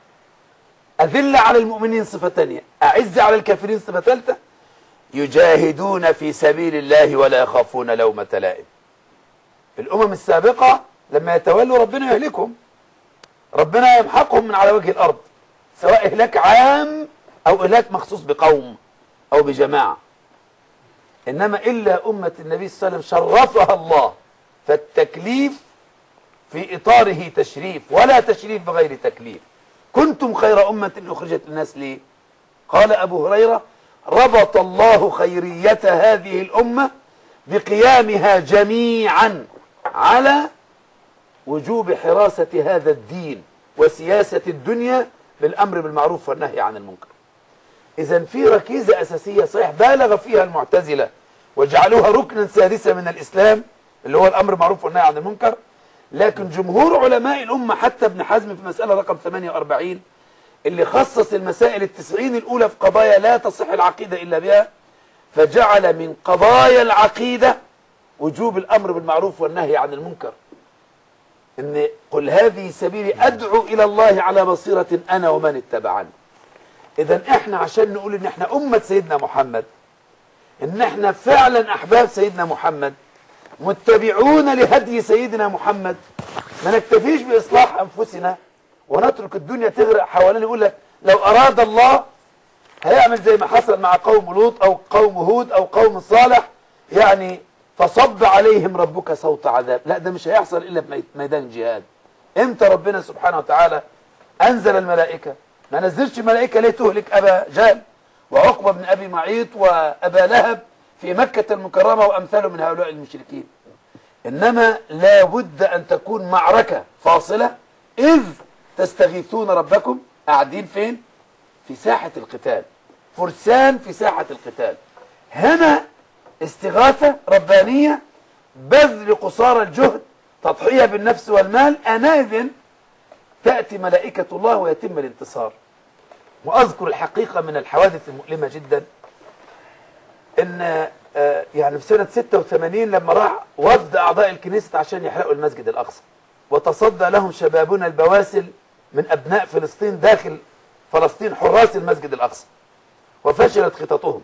D: أذل على المؤمنين، صفة ثانية. أعز على الكافرين، صفة ثالثة. يجاهدون في سبيل الله ولا يخافون لومة لائم. الأمم السابقة لما يتولوا ربنا يهلكهم، ربنا يمحقهم من على وجه الأرض، سواء إهلاك عام أو إهلاك مخصوص بقوم أو بجماعة. إنما إلا أمة النبي صلى الله عليه وسلم شرفها الله، فالتكليف في إطاره تشريف ولا تشريف بغير تكليف. كنتم خير أمة أخرجت للناس ليه؟ قال أبو هريرة ربط الله خيرية هذه الأمة بقيامها جميعا على وجوب حراسة هذا الدين وسياسة الدنيا بالأمر بالمعروف والنهي عن المنكر. إذن في ركيزة أساسية صحيح بالغ فيها المعتزلة وجعلوها ركنا سادسا من الإسلام اللي هو الأمر بالمعروف والنهي عن المنكر، لكن جمهور علماء الأمة حتى ابن حزم في مسألة رقم ثمانية وأربعين اللي خصص المسائل التسعين الأولى في قضايا لا تصح العقيدة إلا بها، فجعل من قضايا العقيدة وجوب الأمر بالمعروف والنهي عن المنكر. إن قل هذه سبيلي أدعو إلى الله على بصيرة أنا ومن اتبعني. إذن إحنا عشان نقول إن إحنا أمة سيدنا محمد، إن إحنا فعلا أحباب سيدنا محمد متبعون لهدي سيدنا محمد، ما نكتفيش بإصلاح أنفسنا ونترك الدنيا تغرق حوالينا. يقول لك لو أراد الله هيعمل زي ما حصل مع قوم لوط أو قوم هود أو قوم صالح، يعني فصب عليهم ربك صوت عذاب. لا، ده مش هيحصل إلا في ميدان الجهاد. امتى ربنا سبحانه وتعالى أنزل الملائكة؟ ما نزلش ملائكة ليه تهلك أبا جهل وعقبة بن أبي معيط وأبا لهب في مكة المكرمة وأمثال من هؤلاء المشركين. إنما لا بد أن تكون معركة فاصلة، إذ تستغيثون ربكم. قاعدين فين؟ في ساحة القتال، فرسان في ساحة القتال. هنا استغاثة ربانية، بذل قصارى الجهد، تضحية بالنفس والمال. آنئذ تأتي ملائكة الله ويتم الانتصار. وأذكر الحقيقة من الحوادث المؤلمة جدا إن آه يعني في سنة ستة وثمانين لما راح وفد أعضاء الكنيسة عشان يحرقوا المسجد الأقصى، وتصدى لهم شبابنا البواسل من أبناء فلسطين داخل فلسطين حراس المسجد الأقصى، وفشلت خططهم.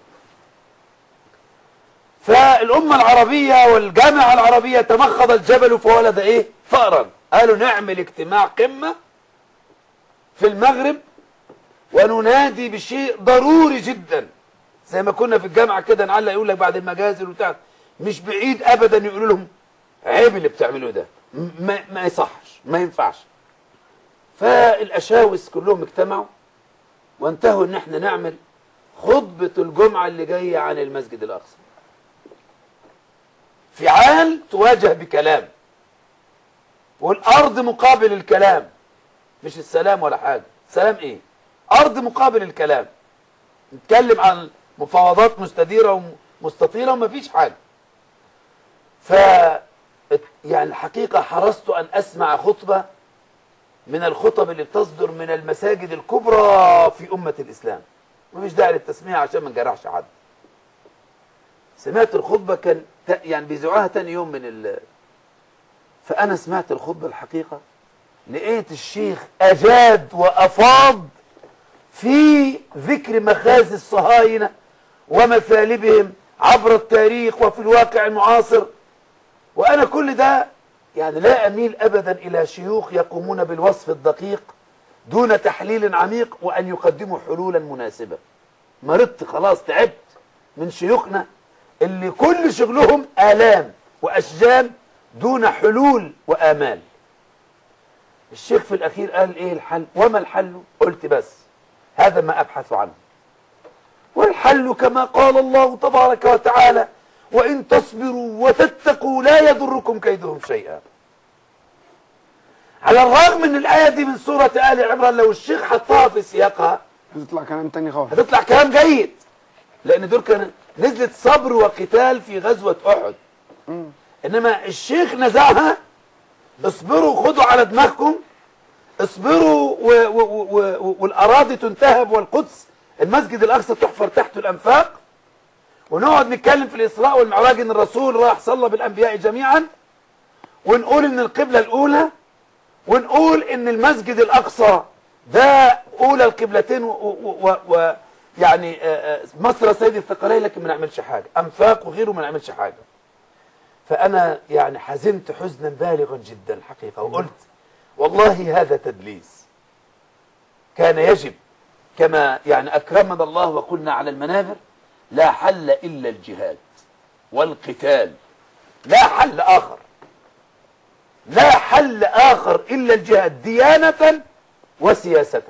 D: فالأمة العربية والجامعة العربية تمخض الجبل فولد إيه؟ فأرا. قالوا نعمل اجتماع قمة في المغرب وننادي بشيء ضروري جدا، زي ما كنا في الجامعة كده نعلق يقول لك بعد المجازر وبتاع، مش بعيد أبدا يقولوا لهم عيب اللي بتعملوه ده، ما, ما يصحش، ما ينفعش. فالأشاوس كلهم اجتمعوا وانتهوا ان احنا نعمل خطبة الجمعة اللي جاية عن المسجد الأقصى. فعال تواجه بكلام، والأرض مقابل الكلام، مش السلام ولا حاجة. سلام ايه؟ أرض مقابل الكلام. نتكلم عن مفاوضات مستديرة ومستطيلة ومفيش حاجة. ف يعني الحقيقة حرصت أن أسمع خطبة من الخطب اللي بتصدر من المساجد الكبرى في أمة الإسلام. مفيش داعي للتسمية عشان ما نجرحش حد. سمعت الخطبة كان يعني بيذاعوها تاني يوم من ال... فأنا سمعت الخطبة الحقيقة لقيت الشيخ أجاد وأفاض في ذكر مخازي الصهاينة ومثالبهم عبر التاريخ وفي الواقع المعاصر. وأنا كل ده يعني لا أميل أبدا إلى شيوخ يقومون بالوصف الدقيق دون تحليل عميق وأن يقدموا حلولا مناسبة. مرضت خلاص، تعبت من شيوخنا اللي كل شغلهم آلام وأشجان دون حلول وآمال. الشيخ في الأخير قال إيه الحل؟ وما الحل؟ قلت بس هذا ما أبحث عنه. والحل كما قال الله تبارك وتعالى وإن تصبروا وتتقوا لا يضركم كيدهم شيئا. على الرغم من الآية دي من سورة آل عمران لو الشيخ حطها في سياقها
B: هتطلع كلام تاني خالص،
D: هتطلع كلام جيد، لأن دول كان نزلت صبر وقتال في غزوة أحد. م. إنما الشيخ نزعها اصبروا خدوا على دماغكم، اصبروا و و و والأراضي تنتهب والقدس المسجد الأقصى تحفر تحت الأنفاق، ونقعد نتكلم في الإسراء والمعراج إن الرسول راح صلى بالأنبياء جميعا، ونقول إن القبلة الأولى، ونقول إن المسجد الأقصى ده أولى القبلتين ويعني مصر سيد الثقلين، لكن ما نعملش حاجة، أنفاق وغيره ما نعملش حاجة. فأنا يعني حزنت حزنا بالغا جدا الحقيقة، وقلت والله هذا تدليس. كان يجب كما يعني أكرمنا الله وقلنا على المنابر لا حل إلا الجهاد والقتال، لا حل آخر، لا حل آخر إلا الجهاد ديانة وسياسة.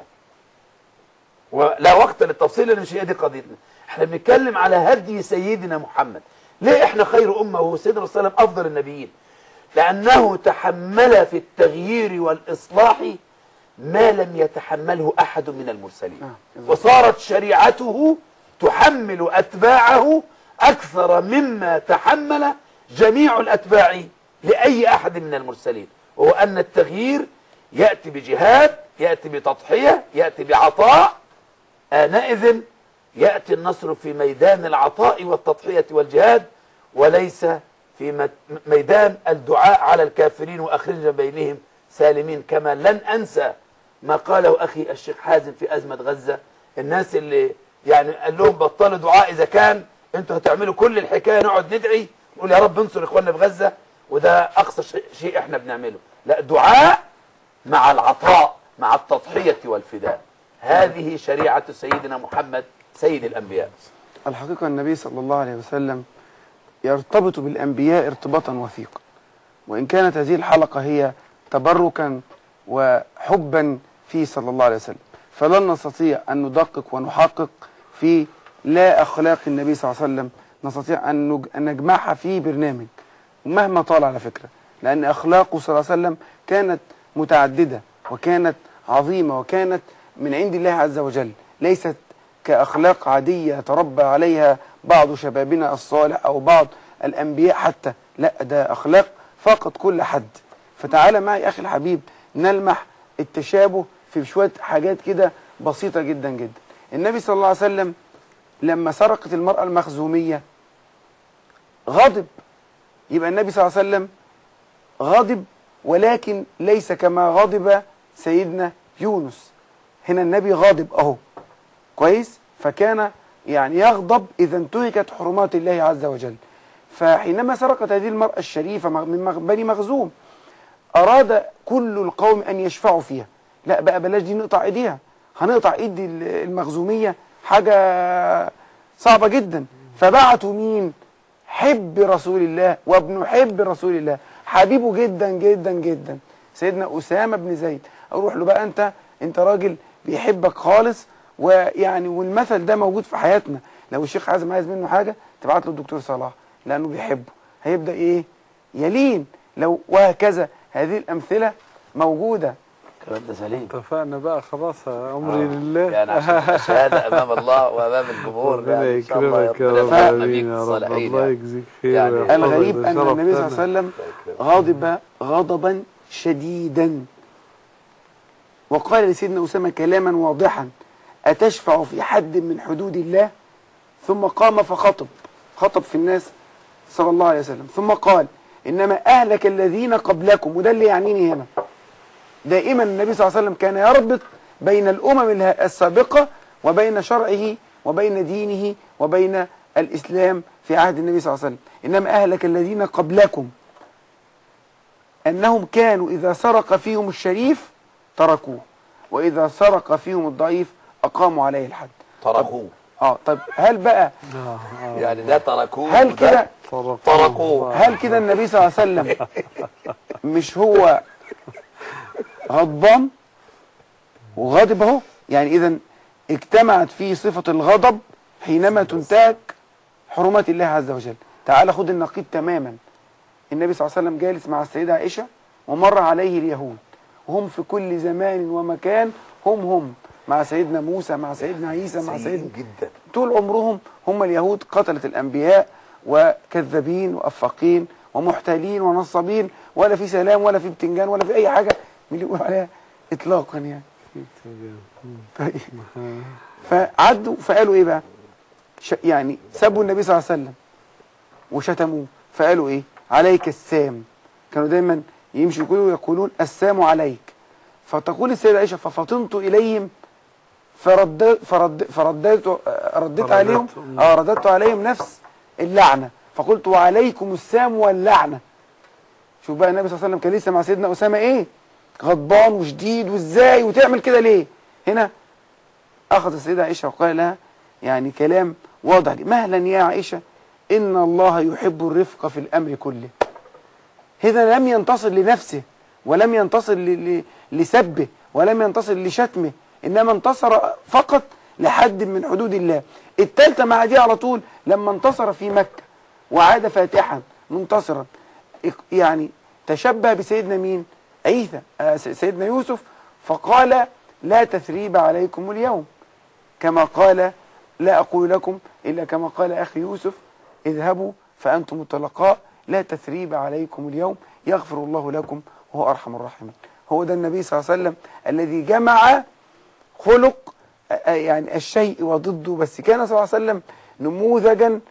D: ولا وقت للتفصيل لأن مش هي دي قضيتنا. احنا بنتكلم على هدي سيدنا محمد. ليه احنا خير أمة وهو سيدنا صلى الله عليه وسلم أفضل النبيين؟ لأنه تحمل في التغيير والإصلاح ما لم يتحمله أحد من المرسلين، وصارت شريعته تحمل أتباعه أكثر مما تحمل جميع الأتباع لأي أحد من المرسلين، وهو أن التغيير يأتي بجهاد، يأتي بتضحية، يأتي بعطاء. آنئذ يأتي النصر في ميدان العطاء والتضحية والجهاد، وليس في ميدان الدعاء على الكافرين وأخرج بينهم سالمين. كما لن أنسى ما قاله أخي الشيخ حازم في أزمة غزة، الناس اللي يعني قال لهم بطلوا دعاء، إذا كان أنتوا هتعملوا كل الحكاية نقعد ندعي نقول يا رب انصر إخواننا في غزة، وده أقصى شيء إحنا بنعمله. لا، دعاء مع العطاء مع التضحية والفداء. هذه شريعة سيدنا محمد سيد الأنبياء.
B: الحقيقة النبي صلى الله عليه وسلم يرتبط بالأنبياء ارتباطا وثيقا. وإن كانت هذه الحلقة هي تبركا وحبا فيه صلى الله عليه وسلم، فلن نستطيع أن ندقق ونحقق في لا أخلاق النبي صلى الله عليه وسلم، نستطيع أن نجمعها في برنامج مهما طال على فكرة، لأن أخلاقه صلى الله عليه وسلم كانت متعددة وكانت عظيمة وكانت من عند الله عز وجل، ليست كأخلاق عادية يتربى عليها بعض شبابنا الصالح أو بعض الأنبياء حتى، لا، ده أخلاق فقط كل حد. فتعالى معي أخي الحبيب نلمح التشابه في شوية حاجات كده بسيطة جدا جدا. النبي صلى الله عليه وسلم لما سرقت المرأة المخزومية غضب، يبقى النبي صلى الله عليه وسلم غضب، ولكن ليس كما غضب سيدنا يونس. هنا النبي غاضب اهو كويس، فكان يعني يغضب إذا انتهكت حرمات الله عز وجل. فحينما سرقت هذه المرأة الشريفة من بني مخزوم أراد كل القوم أن يشفعوا فيها، لا بقى بلاش دي نقطع ايديها، هنقطع ايد المخزومية حاجة صعبة جدا. فبعتوا مين؟ حب رسول الله وابن حب رسول الله، حبيبه جدا جدا جدا، سيدنا أسامة بن زيد. اروح له بقى، انت انت راجل بيحبك خالص، ويعني والمثل ده موجود في حياتنا، لو الشيخ حازم عايز منه حاجة تبعت له الدكتور صلاح لأنه بيحبه، هيبدأ ايه؟ يلين. لو وهكذا هذه الأمثلة موجودة.
D: الكلام ده سليم.
C: اتفقنا بقى خلاص، امري
D: آه.
C: لله
D: يعني عشان الشهاده امام الله وامام الجمهور.
C: ربنا
D: يعني ان شاء الله
C: يكرمك يا
D: ربنا
C: رب
D: يفرحنا بيك
C: العالمين يا رب.
D: الصالحين.
C: الله
D: يعني.
C: يجزيك خير
D: يعني
C: يا فضل،
B: الغريب
C: ده
B: أن النبي صلى الله
C: شرفتنا.
B: عليه وسلم غاضب غضبا شديدا، وقال لسيدنا أسامة كلاما واضحا: أتشفع في حد من حدود الله؟ ثم قام فخطب خطب في الناس صلى الله عليه وسلم، ثم قال: إنما أهلك الذين قبلكم. وده اللي يعنيني هنا، دائما النبي صلى الله عليه وسلم كان يربط بين الأمم السابقة وبين شرعه وبين دينه وبين الإسلام في عهد النبي صلى الله عليه وسلم. إنما أهلك الذين قبلكم أنهم كانوا إذا سرق فيهم الشريف تركوه، وإذا سرق فيهم الضعيف أقاموا عليه الحد.
D: تركوه.
B: اه طب هل بقى
D: يعني ده تركوه،
B: هل كده
D: تركوه
B: هل كده النبي صلى الله عليه وسلم مش هو غضبان وغاضب اهو؟ يعني اذا اجتمعت فيه صفة الغضب حينما تنتهك حرمات الله عز وجل. تعال خد النقيض تماما. النبي صلى الله عليه وسلم جالس مع السيدة عائشة ومر عليه اليهود، وهم في كل زمان ومكان هم هم مع سيدنا موسى، مع سيدنا عيسى، مع سيدنا
D: جدا،
B: طول عمرهم هم اليهود قتلة الأنبياء وكذابين وأفاقين ومحتالين ونصابين، ولا في سلام ولا في بتنجان ولا في أي حاجة من اللي يقولوا عليها إطلاقا يعني. طيب. فعدوا فقالوا إيه بقى؟ يعني سبوا النبي صلى الله عليه وسلم وشتموه، فقالوا إيه؟ عليك السام. كانوا دايما يمشوا يقولوا يقولون السام عليك. فتقول السيدة عائشة: ففطنت إليهم فرد فرد فرديت رديت عليهم اه رددت عليهم نفس اللعنه، فقلت: وعليكم السام واللعنه. شوف بقى النبي صلى الله عليه وسلم كان لسه مع سيدنا اسامه ايه؟ غضبان وشديد، وازاي وتعمل كده ليه؟ هنا اخذ السيده عائشه وقال لها يعني كلام واضح: مهلا يا عائشه، ان الله يحب الرفق في الامر كله. هذا لم ينتصر لنفسه ولم ينتصر لسبه ولم ينتصر لشتمه، إنما انتصر فقط لحد من حدود الله. التالتة مع دي على طول لما انتصر في مكة وعاد فاتحا منتصرا، يعني تشبه بسيدنا مين؟ عيسى آه سيدنا يوسف، فقال: لا تثريب عليكم اليوم، كما قال: لا أقول لكم إلا كما قال أخي يوسف: اذهبوا فأنتم الطلقاء لا تثريب عليكم اليوم يغفر الله لكم وهو أرحم الراحمين. هو ده النبي صلى الله عليه وسلم الذي جمع خلق يعني الشيء وضده، بس كان صلى الله عليه وسلم نموذجا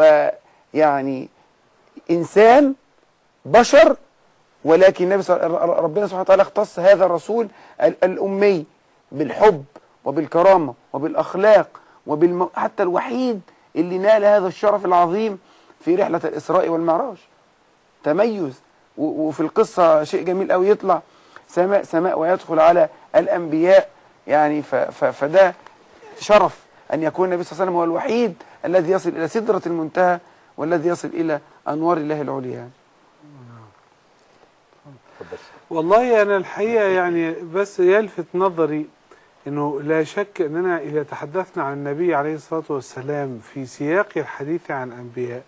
B: ويعني إنسان بشر، ولكن النبي ربنا سبحانه وتعالى اختص هذا الرسول الأمي بالحب وبالكرامة وبالأخلاق وبالم... حتى الوحيد اللي نال هذا الشرف العظيم في رحلة الإسراء والمعراج. تميز. وفي القصة شيء جميل قوي، يطلع سماء سماء ويدخل على الأنبياء، يعني ف ف فده شرف أن يكون النبي صلى الله عليه وسلم هو الوحيد الذي يصل إلى سدرة المنتهى والذي يصل إلى أنوار الله العليا.
C: والله أنا الحقيقة يعني بس يلفت نظري أنه لا شك أننا إذا تحدثنا عن النبي عليه الصلاة والسلام في سياق الحديث عن أنبياء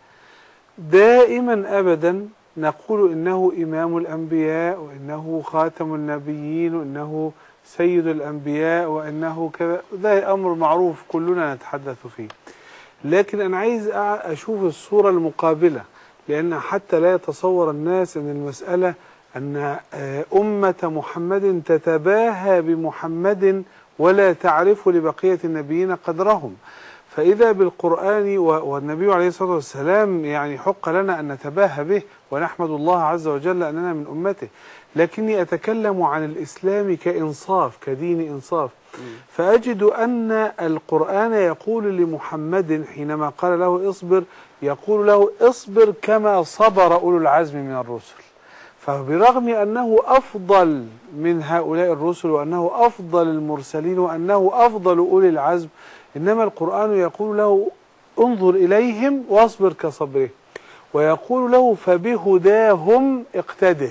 C: دائما أبدا نقول إنه إمام الأنبياء وإنه خاتم النبيين وإنه سيد الأنبياء وإنه كذا. ده أمر معروف كلنا نتحدث فيه، لكن أنا عايز أشوف الصورة المقابلة، لأن حتى لا يتصور الناس أن المسألة أن أمة محمد تتباهى بمحمد ولا تعرف لبقية النبيين قدرهم. فإذا بالقرآن والنبي عليه الصلاة والسلام يعني حق لنا أن نتباهى به ونحمد الله عز وجل أننا من أمته، لكني أتكلم عن الإسلام كإنصاف، كدين إنصاف. فأجد أن القرآن يقول لمحمد حينما قال له اصبر، يقول له اصبر كما صبر أولو العزم من الرسل. فبرغم أنه أفضل من هؤلاء الرسل وأنه أفضل المرسلين وأنه أفضل أولي العزم، إنما القرآن يقول له انظر إليهم واصبر كصبره، ويقول له فبهداهم اقتده،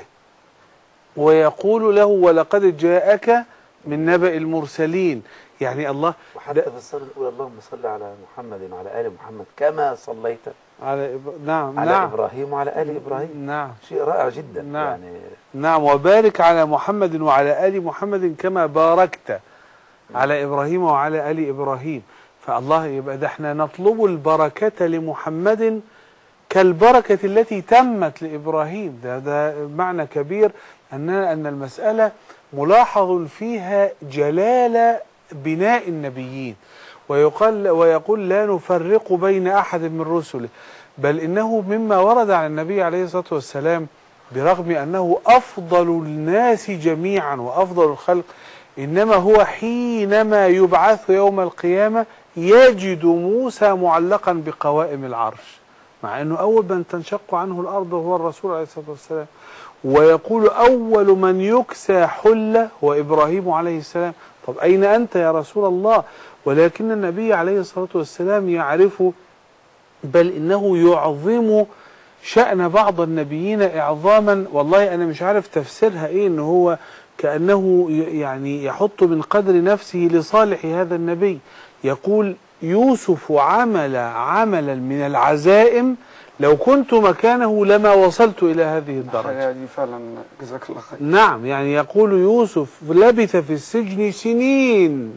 C: ويقول له ولقد جاءك من نبأ المرسلين. يعني الله
D: وحتى في الصلاة الأولى اللهم صل على محمد وعلى آل محمد كما صليت
C: على إب... نعم
D: على
C: نعم
D: إبراهيم وعلى آل إبراهيم.
C: نعم
D: شيء رائع جدا.
C: نعم
D: يعني
C: نعم وبارك على محمد وعلى آل محمد كما باركت على إبراهيم وعلى آل إبراهيم. فالله يبقى ده احنا نطلب البركة لمحمد كالبركة التي تمت لإبراهيم. ده ده معنى كبير أن أن المسألة ملاحظ فيها جلال بناء النبيين، ويقال ويقول لا نفرق بين أحد من رسله، بل إنه مما ورد عن النبي عليه الصلاة والسلام برغم أنه أفضل الناس جميعا وأفضل الخلق، إنما هو حينما يبعث يوم القيامة يجد موسى معلقا بقوائم العرش، مع أنه أول من تنشق عنه الأرض هو الرسول عليه الصلاة والسلام. ويقول أول من يكسى حلة هو إبراهيم عليه السلام. طب أين أنت يا رسول الله؟ ولكن النبي عليه الصلاة والسلام يعرف، بل إنه يعظم شأن بعض النبيين إعظاما والله أنا مش عارف تفسيرها إيه، إنه هو كأنه يعني يحط من قدر نفسه لصالح هذا النبي. يقول يوسف عمل عملا من العزائم لو كنت مكانه لما وصلت إلى هذه الدرجة.
B: دي فعلا جزاك الله خير.
C: نعم يعني يقول يوسف لبث في السجن سنين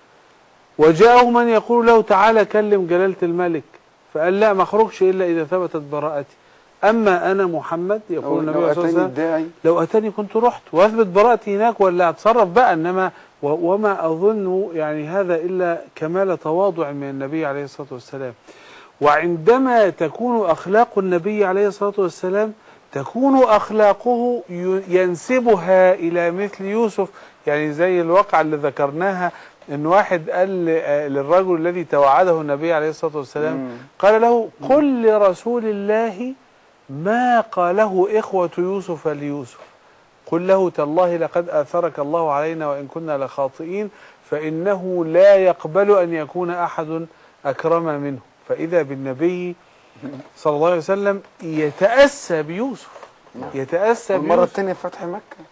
C: وجاءه من يقول له تعالى كلم جلالة الملك، فقال لا ما اخرجش إلا إذا ثبتت براءتي. أما أنا محمد يقول النبي صلى الله عليه وسلم لو أتاني كنت رحت وأثبت براءتي هناك ولا أتصرف بقى، إنما وما أظن يعني هذا إلا كمال تواضع من النبي عليه الصلاة والسلام. وعندما تكون أخلاق النبي عليه الصلاة والسلام تكون أخلاقه ينسبها إلى مثل يوسف، يعني زي الواقعة اللي ذكرناها إن واحد قال للرجل الذي توعده النبي عليه الصلاة والسلام مم. قال له قل لرسول الله ما قاله إخوة يوسف ليوسف، قل له تالله لقد آثرك الله علينا وإن كنا لخاطئين، فإنه لا يقبل أن يكون أحد أكرم منه. فإذا بالنبي صلى الله عليه وسلم يتأسى بيوسف، يتأسى بيوسف.
B: المرة الثانية في فتح مكة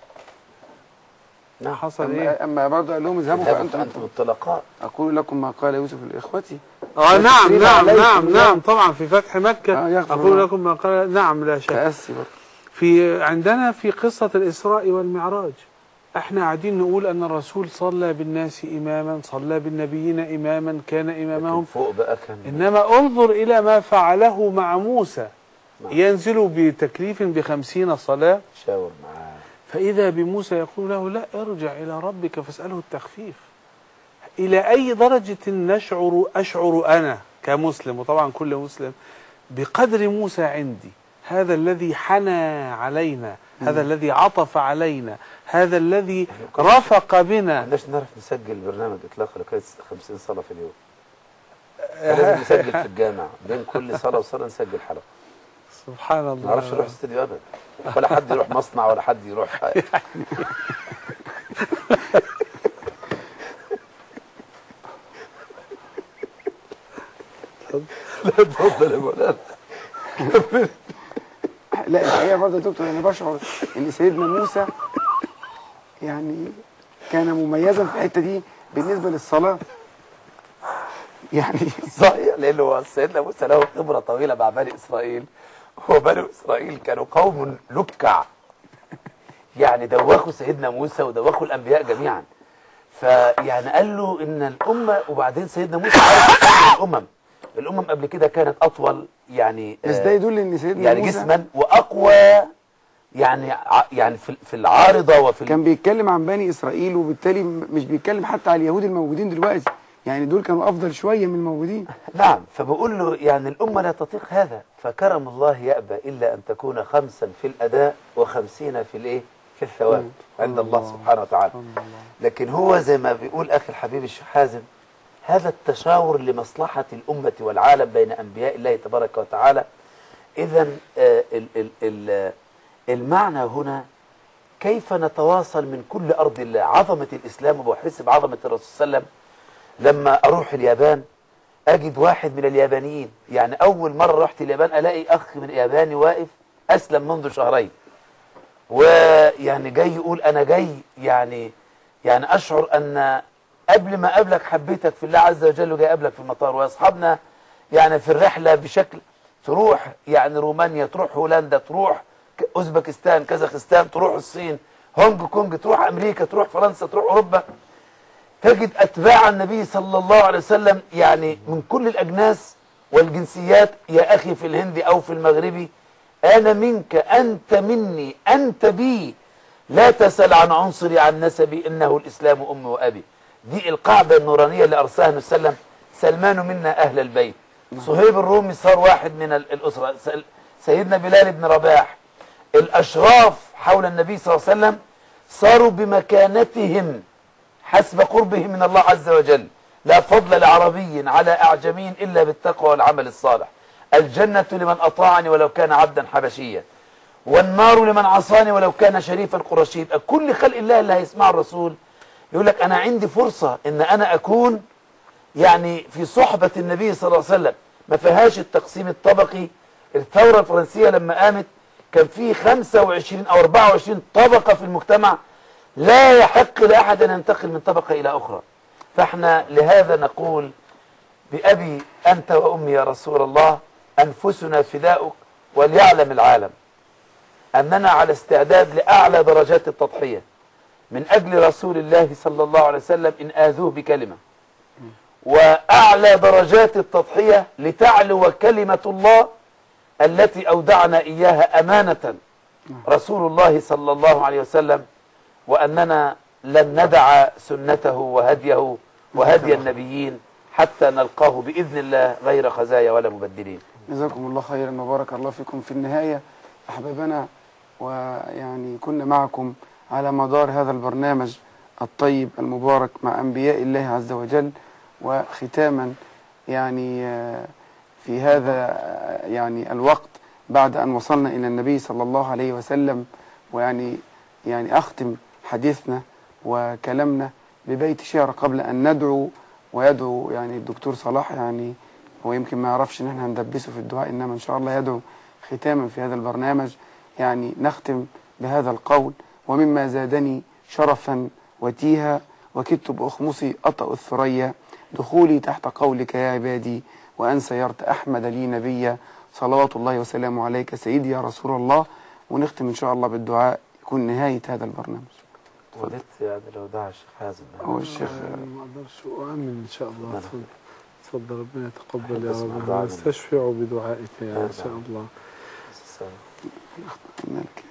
C: نعم حصل
B: أما
C: إيه؟
B: أما برضه قال لهم اذهبوا
D: فأنتم أنتم الطلقاء.
B: أقول لكم ما قال يوسف لإخوتي.
C: آه نعم نعم نعم نعم طبعا في فتح مكة آه أقول لكم ما قال. نعم لا شك.
B: تأسي برضه.
C: في عندنا في قصة الإسراء والمعراج احنا قاعدين نقول أن الرسول صلى بالناس إماما، صلى بالنبيين إماما، كان إمامهم
D: فوق بقى كان.
C: إنما انظر إلى ما فعله مع موسى، ينزل بتكليف بخمسين صلاة
D: شاور معاه،
C: فإذا بموسى يقول له لا ارجع إلى ربك فاسأله التخفيف. إلى أي درجة نشعر أشعر أنا كمسلم وطبعا كل مسلم بقدر موسى عندي، هذا الذي حنى علينا، هذا الذي عطف علينا، هذا الذي رفق بنا.
D: ليش نعرف نسجل برنامج إطلاق لكي خمسين صلاة في اليوم؟ لازم نسجل في الجامع بين كل صلاة وصلاة نسجل حلقة.
C: سبحان الله.
D: ما نعرفش نروح استوديو أبدا، ولا حد يروح مصنع ولا حد يروح يعني. لا تفضل يا مولانا.
B: لا الحقيقه برضه يا دكتور انا بشعر ان سيدنا موسى يعني كان مميزا في الحته دي بالنسبه للصلاه يعني
D: صحيح، لانه سيدنا موسى له خبره طويله مع بني اسرائيل، وبني اسرائيل كانوا قوم لكع، يعني دوخوا سيدنا موسى ودوخوا الانبياء جميعا. فيعني قال له ان الامه، وبعدين سيدنا موسى عارف الامم الامم قبل كده كانت اطول، يعني
B: بس ده يدل ان سيدنا
D: يعني
B: موسى
D: جسما واقوى، يعني ع- يعني في في العارضه وفي
B: كان بيتكلم عن بني اسرائيل، وبالتالي م- مش بيتكلم حتى على اليهود الموجودين دلوقتي، يعني دول كانوا افضل شويه من الموجودين.
D: نعم. فبقول له يعني الأمة لا تطيق هذا، فكرم الله يأبى إلا أن تكون خمسا في الأداء وخمسين في الإيه؟ في الثواب عند الله سبحانه وتعالى. لكن هو زي ما بيقول أخي الحبيب الشيخ حازم، هذا التشاور لمصلحة الأمة والعالم بين أنبياء الله تبارك وتعالى. إذا المعنى هنا كيف نتواصل من كل أرض الله. عظمة الإسلام، وبحس بعظمة الرسول صلى الله عليه وسلم لما أروح اليابان أجد واحد من اليابانيين، يعني أول مرة رحت اليابان ألاقي أخ من الياباني واقف أسلم منذ شهرين، ويعني جاي يقول أنا جاي يعني يعني أشعر أن قبل ما أقابلك حبيتك في الله عز وجل، وجاي أقابلك في المطار. وأصحابنا يعني في الرحلة بشكل، تروح يعني رومانيا، تروح هولندا، تروح أوزبكستان، كازاخستان، تروح الصين، هونج كونج، تروح أمريكا، تروح فرنسا، تروح أوروبا، تجد أتباع النبي صلى الله عليه وسلم يعني من كل الأجناس والجنسيات. يا أخي في الهندي أو في المغربي، أنا منك، أنت مني، أنت بي، لا تسأل عن عنصري، عن نسبي، إنه الإسلام أمي وأبي. دي القاعدة النورانية اللي أرساها النبي صلى الله عليه وسلم. سلمان منا أهل البيت. صهيب الرومي صار واحد من الأسرة. سيدنا بلال بن رباح. الأشراف حول النبي صلى الله عليه وسلم صاروا بمكانتهم حسب قربهم من الله عز وجل. لا فضل لعربي على أعجمي إلا بالتقوى والعمل الصالح. الجنة لمن أطاعني ولو كان عبدا حبشيا، والنار لمن عصاني ولو كان شريفا قرشيا. كل خلق الله اللي هيسمع الرسول يقول لك أنا عندي فرصة إن أنا أكون يعني في صحبة النبي صلى الله عليه وسلم. ما فيهاش التقسيم الطبقي. الثورة الفرنسية لما قامت كان في خمسة وعشرين أو أربعة وعشرين طبقة في المجتمع، لا يحق لأحد أن ينتقل من طبقة إلى أخرى. فاحنا لهذا نقول بأبي أنت وأمي يا رسول الله، أنفسنا فداؤك، وليعلم العالم أننا على استعداد لأعلى درجات التضحية من أجل رسول الله صلى الله عليه وسلم إن آذوه بكلمة، وأعلى درجات التضحية لتعلو كلمة الله التي أودعنا إياها أمانة رسول الله صلى الله عليه وسلم، وأننا لن ندع سنته وهديه وهدي النبيين حتى نلقاه بإذن الله غير خزايا ولا مبدلين.
B: جزاكم الله خيرا وبارك الله فيكم. في النهاية أحبابنا، ويعني كنا معكم على مدار هذا البرنامج الطيب المبارك مع أنبياء الله عز وجل. وختاما يعني في هذا يعني الوقت بعد أن وصلنا إلى النبي صلى الله عليه وسلم، ويعني يعني أختم حديثنا وكلامنا ببيت شعر قبل أن ندعو، ويدعو يعني الدكتور صلاح، يعني هو يمكن ما يعرفش ان احنا هندبسه في الدعاء، انما ان شاء الله يدعو ختاما في هذا البرنامج. يعني نختم بهذا القول: ومما زادني شرفا وتيها، وكدت بأخمصي أطأ الثريا، دخولي تحت قولك يا عبادي، وأن سيرت أحمد لي نبيا، صلوات الله وسلامه عليك سيدي يا رسول الله. ونختم إن شاء الله بالدعاء يكون نهاية هذا البرنامج.
D: وددت يعني لو دعا الشيخ حازم.
B: هو الشيخ
C: ما اقدرش أؤمن إن شاء الله.
D: نعم.
C: تفضل، ربنا يتقبل يا
D: اسمع
C: رب،
D: دعاء
C: ونستشفع بدعائك يا
D: نعم.
C: إن شاء الله.
B: مالك.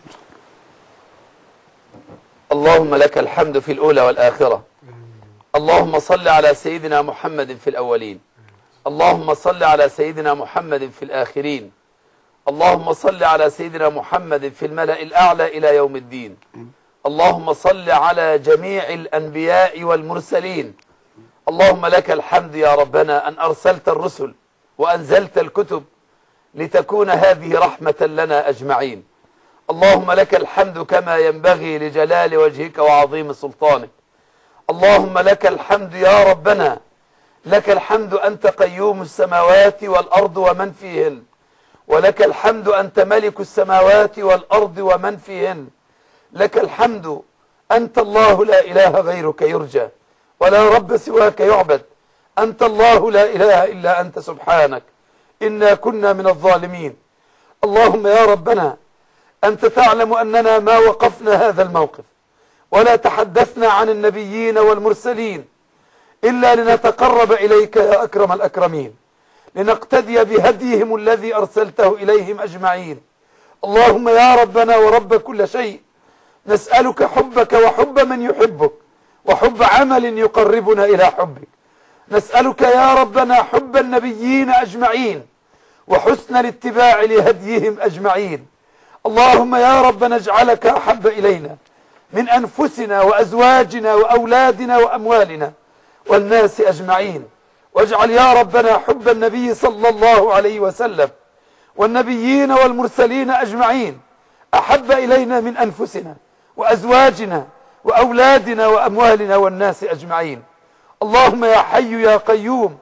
D: اللهم لك الحمد في الأولى والآخرة. اللهم صل على سيدنا محمد في الأولين. اللهم صل على سيدنا محمد في الآخرين. اللهم صل على سيدنا محمد في الملأ الأعلى إلى يوم الدين. اللهم صل على جميع الأنبياء والمرسلين. اللهم لك الحمد يا ربنا أن أرسلت الرسل وأنزلت الكتب لتكون هذه رحمة لنا أجمعين. اللهم لك الحمد كما ينبغي لجلال وجهك وعظيم سلطانك. اللهم لك الحمد يا ربنا، لك الحمد أنت قيوم السماوات والأرض ومن فيهن، ولك الحمد أنت ملك السماوات والأرض ومن فيهن، لك الحمد أنت الله لا إله غيرك يرجى ولا رب سواك يعبد، أنت الله لا إله إلا أنت سبحانك إنا كنا من الظالمين. اللهم يا ربنا أنت تعلم أننا ما وقفنا هذا الموقف ولا تحدثنا عن النبيين والمرسلين إلا لنتقرب إليك يا أكرم الأكرمين، لنقتدي بهديهم الذي أرسلته إليهم أجمعين. اللهم يا ربنا ورب كل شيء نسألك حبك وحب من يحبك وحب عمل يقربنا إلى حبك. نسألك يا ربنا حب النبيين أجمعين وحسن الاتباع لهديهم أجمعين. اللهم يا رب نجعلك أحب إلينا من أنفسنا وأزواجنا وأولادنا وأموالنا والناس أجمعين، واجعل يا ربنا حب النبي صلى الله عليه وسلم والنبيين والمرسلين أجمعين أحب إلينا من أنفسنا وأزواجنا وأولادنا وأموالنا والناس أجمعين. اللهم يا حي يا قيوم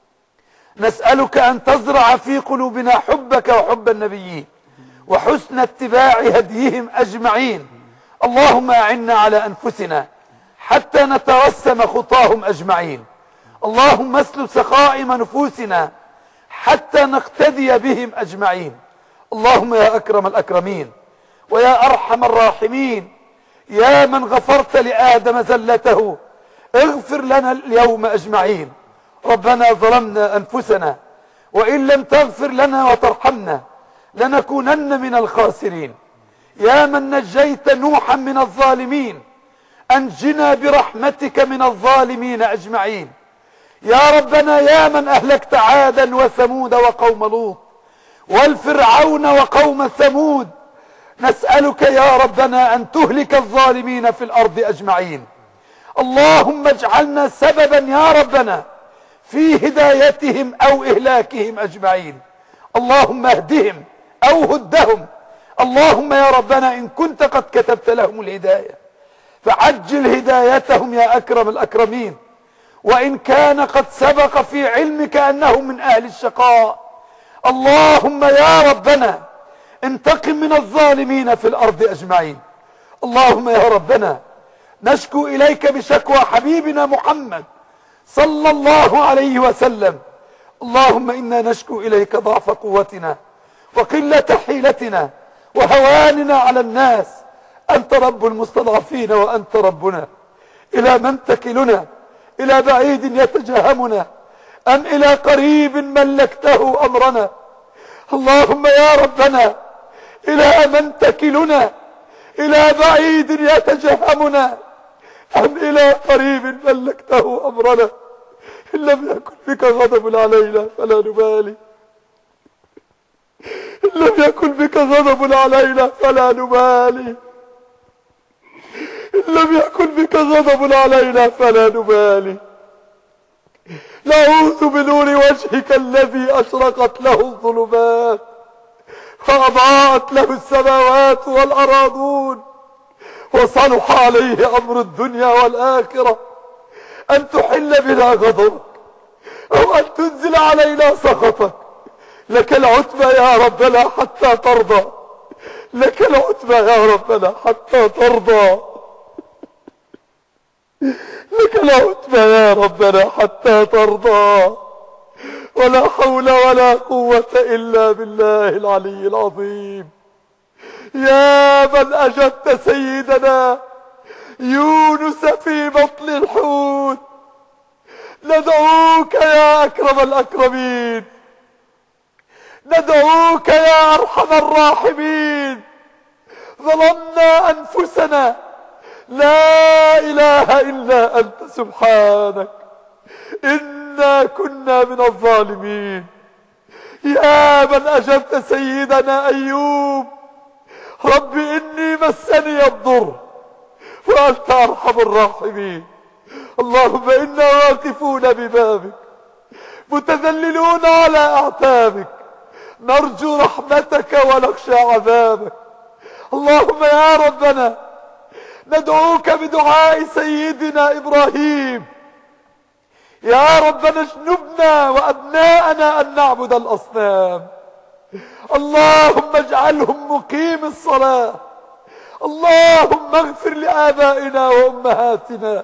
D: نسألك أن تزرع في قلوبنا حبك وحب النبيين وحسن اتباع هديهم أجمعين. اللهم أعنا على أنفسنا حتى نتوسم خطاهم أجمعين. اللهم اسلل سخائم نفوسنا حتى نقتدي بهم أجمعين. اللهم يا أكرم الأكرمين ويا أرحم الراحمين، يا من غفرت لآدم زلته اغفر لنا اليوم أجمعين. ربنا ظلمنا أنفسنا وإن لم تغفر لنا وترحمنا لنكونن من الخاسرين. يا من نجيت نوحا من الظالمين أنجنا برحمتك من الظالمين أجمعين. يا ربنا يا من أهلكت عادا وثمود وقوم لوط والفرعون وقوم ثمود نسألك يا ربنا أن تهلك الظالمين في الأرض أجمعين. اللهم اجعلنا سببا يا ربنا في هدايتهم أو إهلاكهم أجمعين. اللهم اهدهم أو هدهم. اللهم يا ربنا إن كنت قد كتبت لهم الهداية فعجل هدايتهم يا أكرم الأكرمين، وإن كان قد سبق في علمك أنهم من أهل الشقاء اللهم يا ربنا انتقم من الظالمين في الأرض أجمعين. اللهم يا ربنا نشكو إليك بشكوى حبيبنا محمد صلى الله عليه وسلم. اللهم إنا نشكو إليك ضعف قوتنا وقلة حيلتنا وهواننا على الناس. أنت رب المستضعفين وأنت ربنا. إلى من تكلنا؟ إلى بعيد يتجهمنا أم إلى قريب ملكته أمرنا؟ اللهم يا ربنا إلى من تكلنا؟ إلى بعيد يتجهمنا أم إلى قريب ملكته أمرنا؟ إن لم يكن بك غضب علينا فلا نبالي، إن لم يكن بك غضب علينا فلا نبالي، إن لم يكن بك غضب علينا فلا نبالي. نعوذ بنور وجهك الذي أشرقت له الظلمات وأضاءت له السماوات والأراضون وصلح عليه أمر الدنيا والآخرة، أن تحل بنا غضبك أو أن تنزل علينا سخطك. لك العتبى يا ربنا حتى ترضى، لك العتبى يا ربنا حتى ترضى، لك العتبى يا ربنا حتى ترضى. ولا حول ولا قوة إلا بالله العلي العظيم. يا من أجبت سيدنا يونس في بطن الحوت ندعوك يا أكرم الأكرمين، ندعوك يا أرحم الراحمين. ظلمنا أنفسنا، لا إله إلا أنت سبحانك إنا كنا من الظالمين. يا من أجبت سيدنا أيوب رب إني مسني الضر وأنت أرحم الراحمين. اللهم إنا واقفون ببابك متذللون على أعتابك نرجو رحمتك ونخشى عذابك. اللهم يا ربنا ندعوك بدعاء سيدنا إبراهيم، يا ربنا اجنبنا وأبناءنا أن نعبد الأصنام.
E: اللهم اجعلهم مقيم الصلاة. اللهم اغفر لآبائنا وأمهاتنا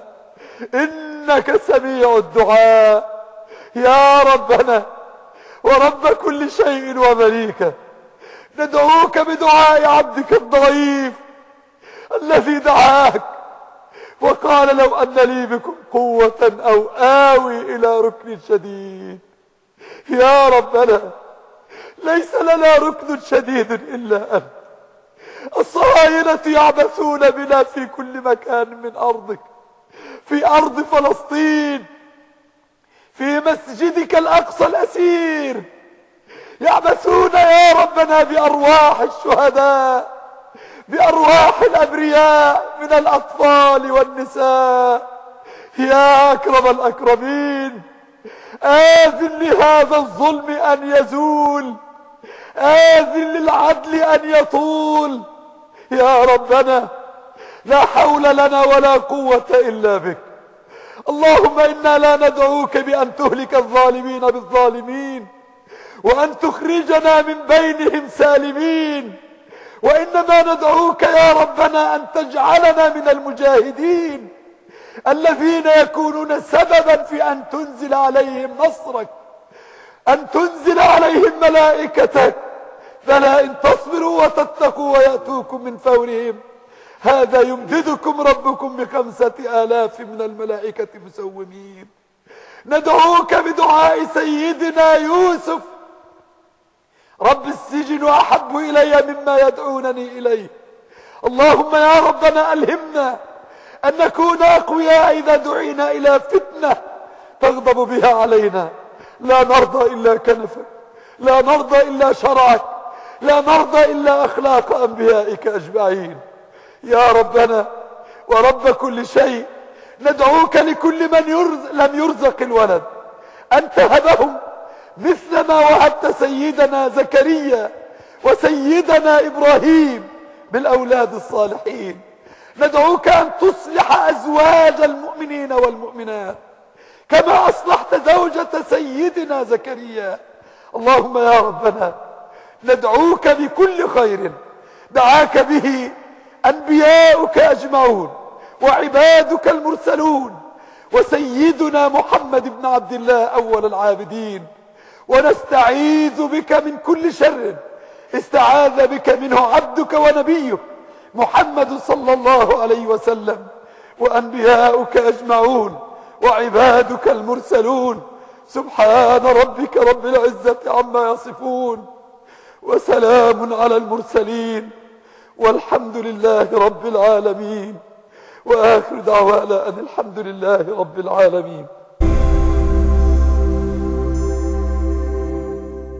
E: إنك سميع الدعاء. يا ربنا ورب كل شيء ومليكه، ندعوك بدعاء عبدك الضعيف الذي دعاك وقال لو أن لي بكم قوة أو آوي إلى ركن شديد. يا ربنا ليس لنا ركن شديد إلا أنت. الصهاينة يعبثون بنا في كل مكان من أرضك، في أرض فلسطين، في مسجدك الأقصى الأسير، يعبثون يا ربنا بأرواح الشهداء، بأرواح الأبرياء من الأطفال والنساء. يا أكرم الأكرمين آذن لهذا الظلم أن يزول، آذن للعدل أن يطول. يا ربنا لا حول لنا ولا قوة إلا بك. اللهم إنا لا ندعوك بأن تهلك الظالمين بالظالمين وأن تخرجنا من بينهم سالمين، وإنما ندعوك يا ربنا أن تجعلنا من المجاهدين الذين يكونون سببا في أن تنزل عليهم نصرك، أن تنزل عليهم ملائكتك. بلى إن تصبروا وتتقوا ويأتوكم من فورهم هذا يمددكم ربكم بخمسة آلاف من الملائكة مسومين. ندعوك بدعاء سيدنا يوسف: رب السجن أحب إلي مما يدعونني إليه. اللهم يا ربنا ألهمنا أن نكون أقوياء إذا دعينا إلى فتنة تغضب بها علينا. لا نرضى إلا كنفك، لا نرضى إلا شرعك، لا نرضى إلا أخلاق أنبيائك أجمعين. يا ربنا ورب كل شيء، ندعوك لكل من يرزق لم يرزق الولد أن تهبهم مثل ما وهبت سيدنا زكريا وسيدنا إبراهيم بالأولاد الصالحين. ندعوك أن تصلح أزواج المؤمنين والمؤمنات كما أصلحت زوجة سيدنا زكريا. اللهم يا ربنا ندعوك بكل خير دعاك به أنبياؤك أجمعون وعبادك المرسلون وسيدنا محمد بن عبد الله أول العابدين، ونستعيذ بك من كل شر استعاذ بك منه عبدك ونبيك محمد صلى الله عليه وسلم وأنبياؤك أجمعون وعبادك المرسلون. سبحان ربك رب العزة عما يصفون وسلام على المرسلين والحمد لله رب العالمين، وآخر دعوانا أن الحمد لله رب العالمين.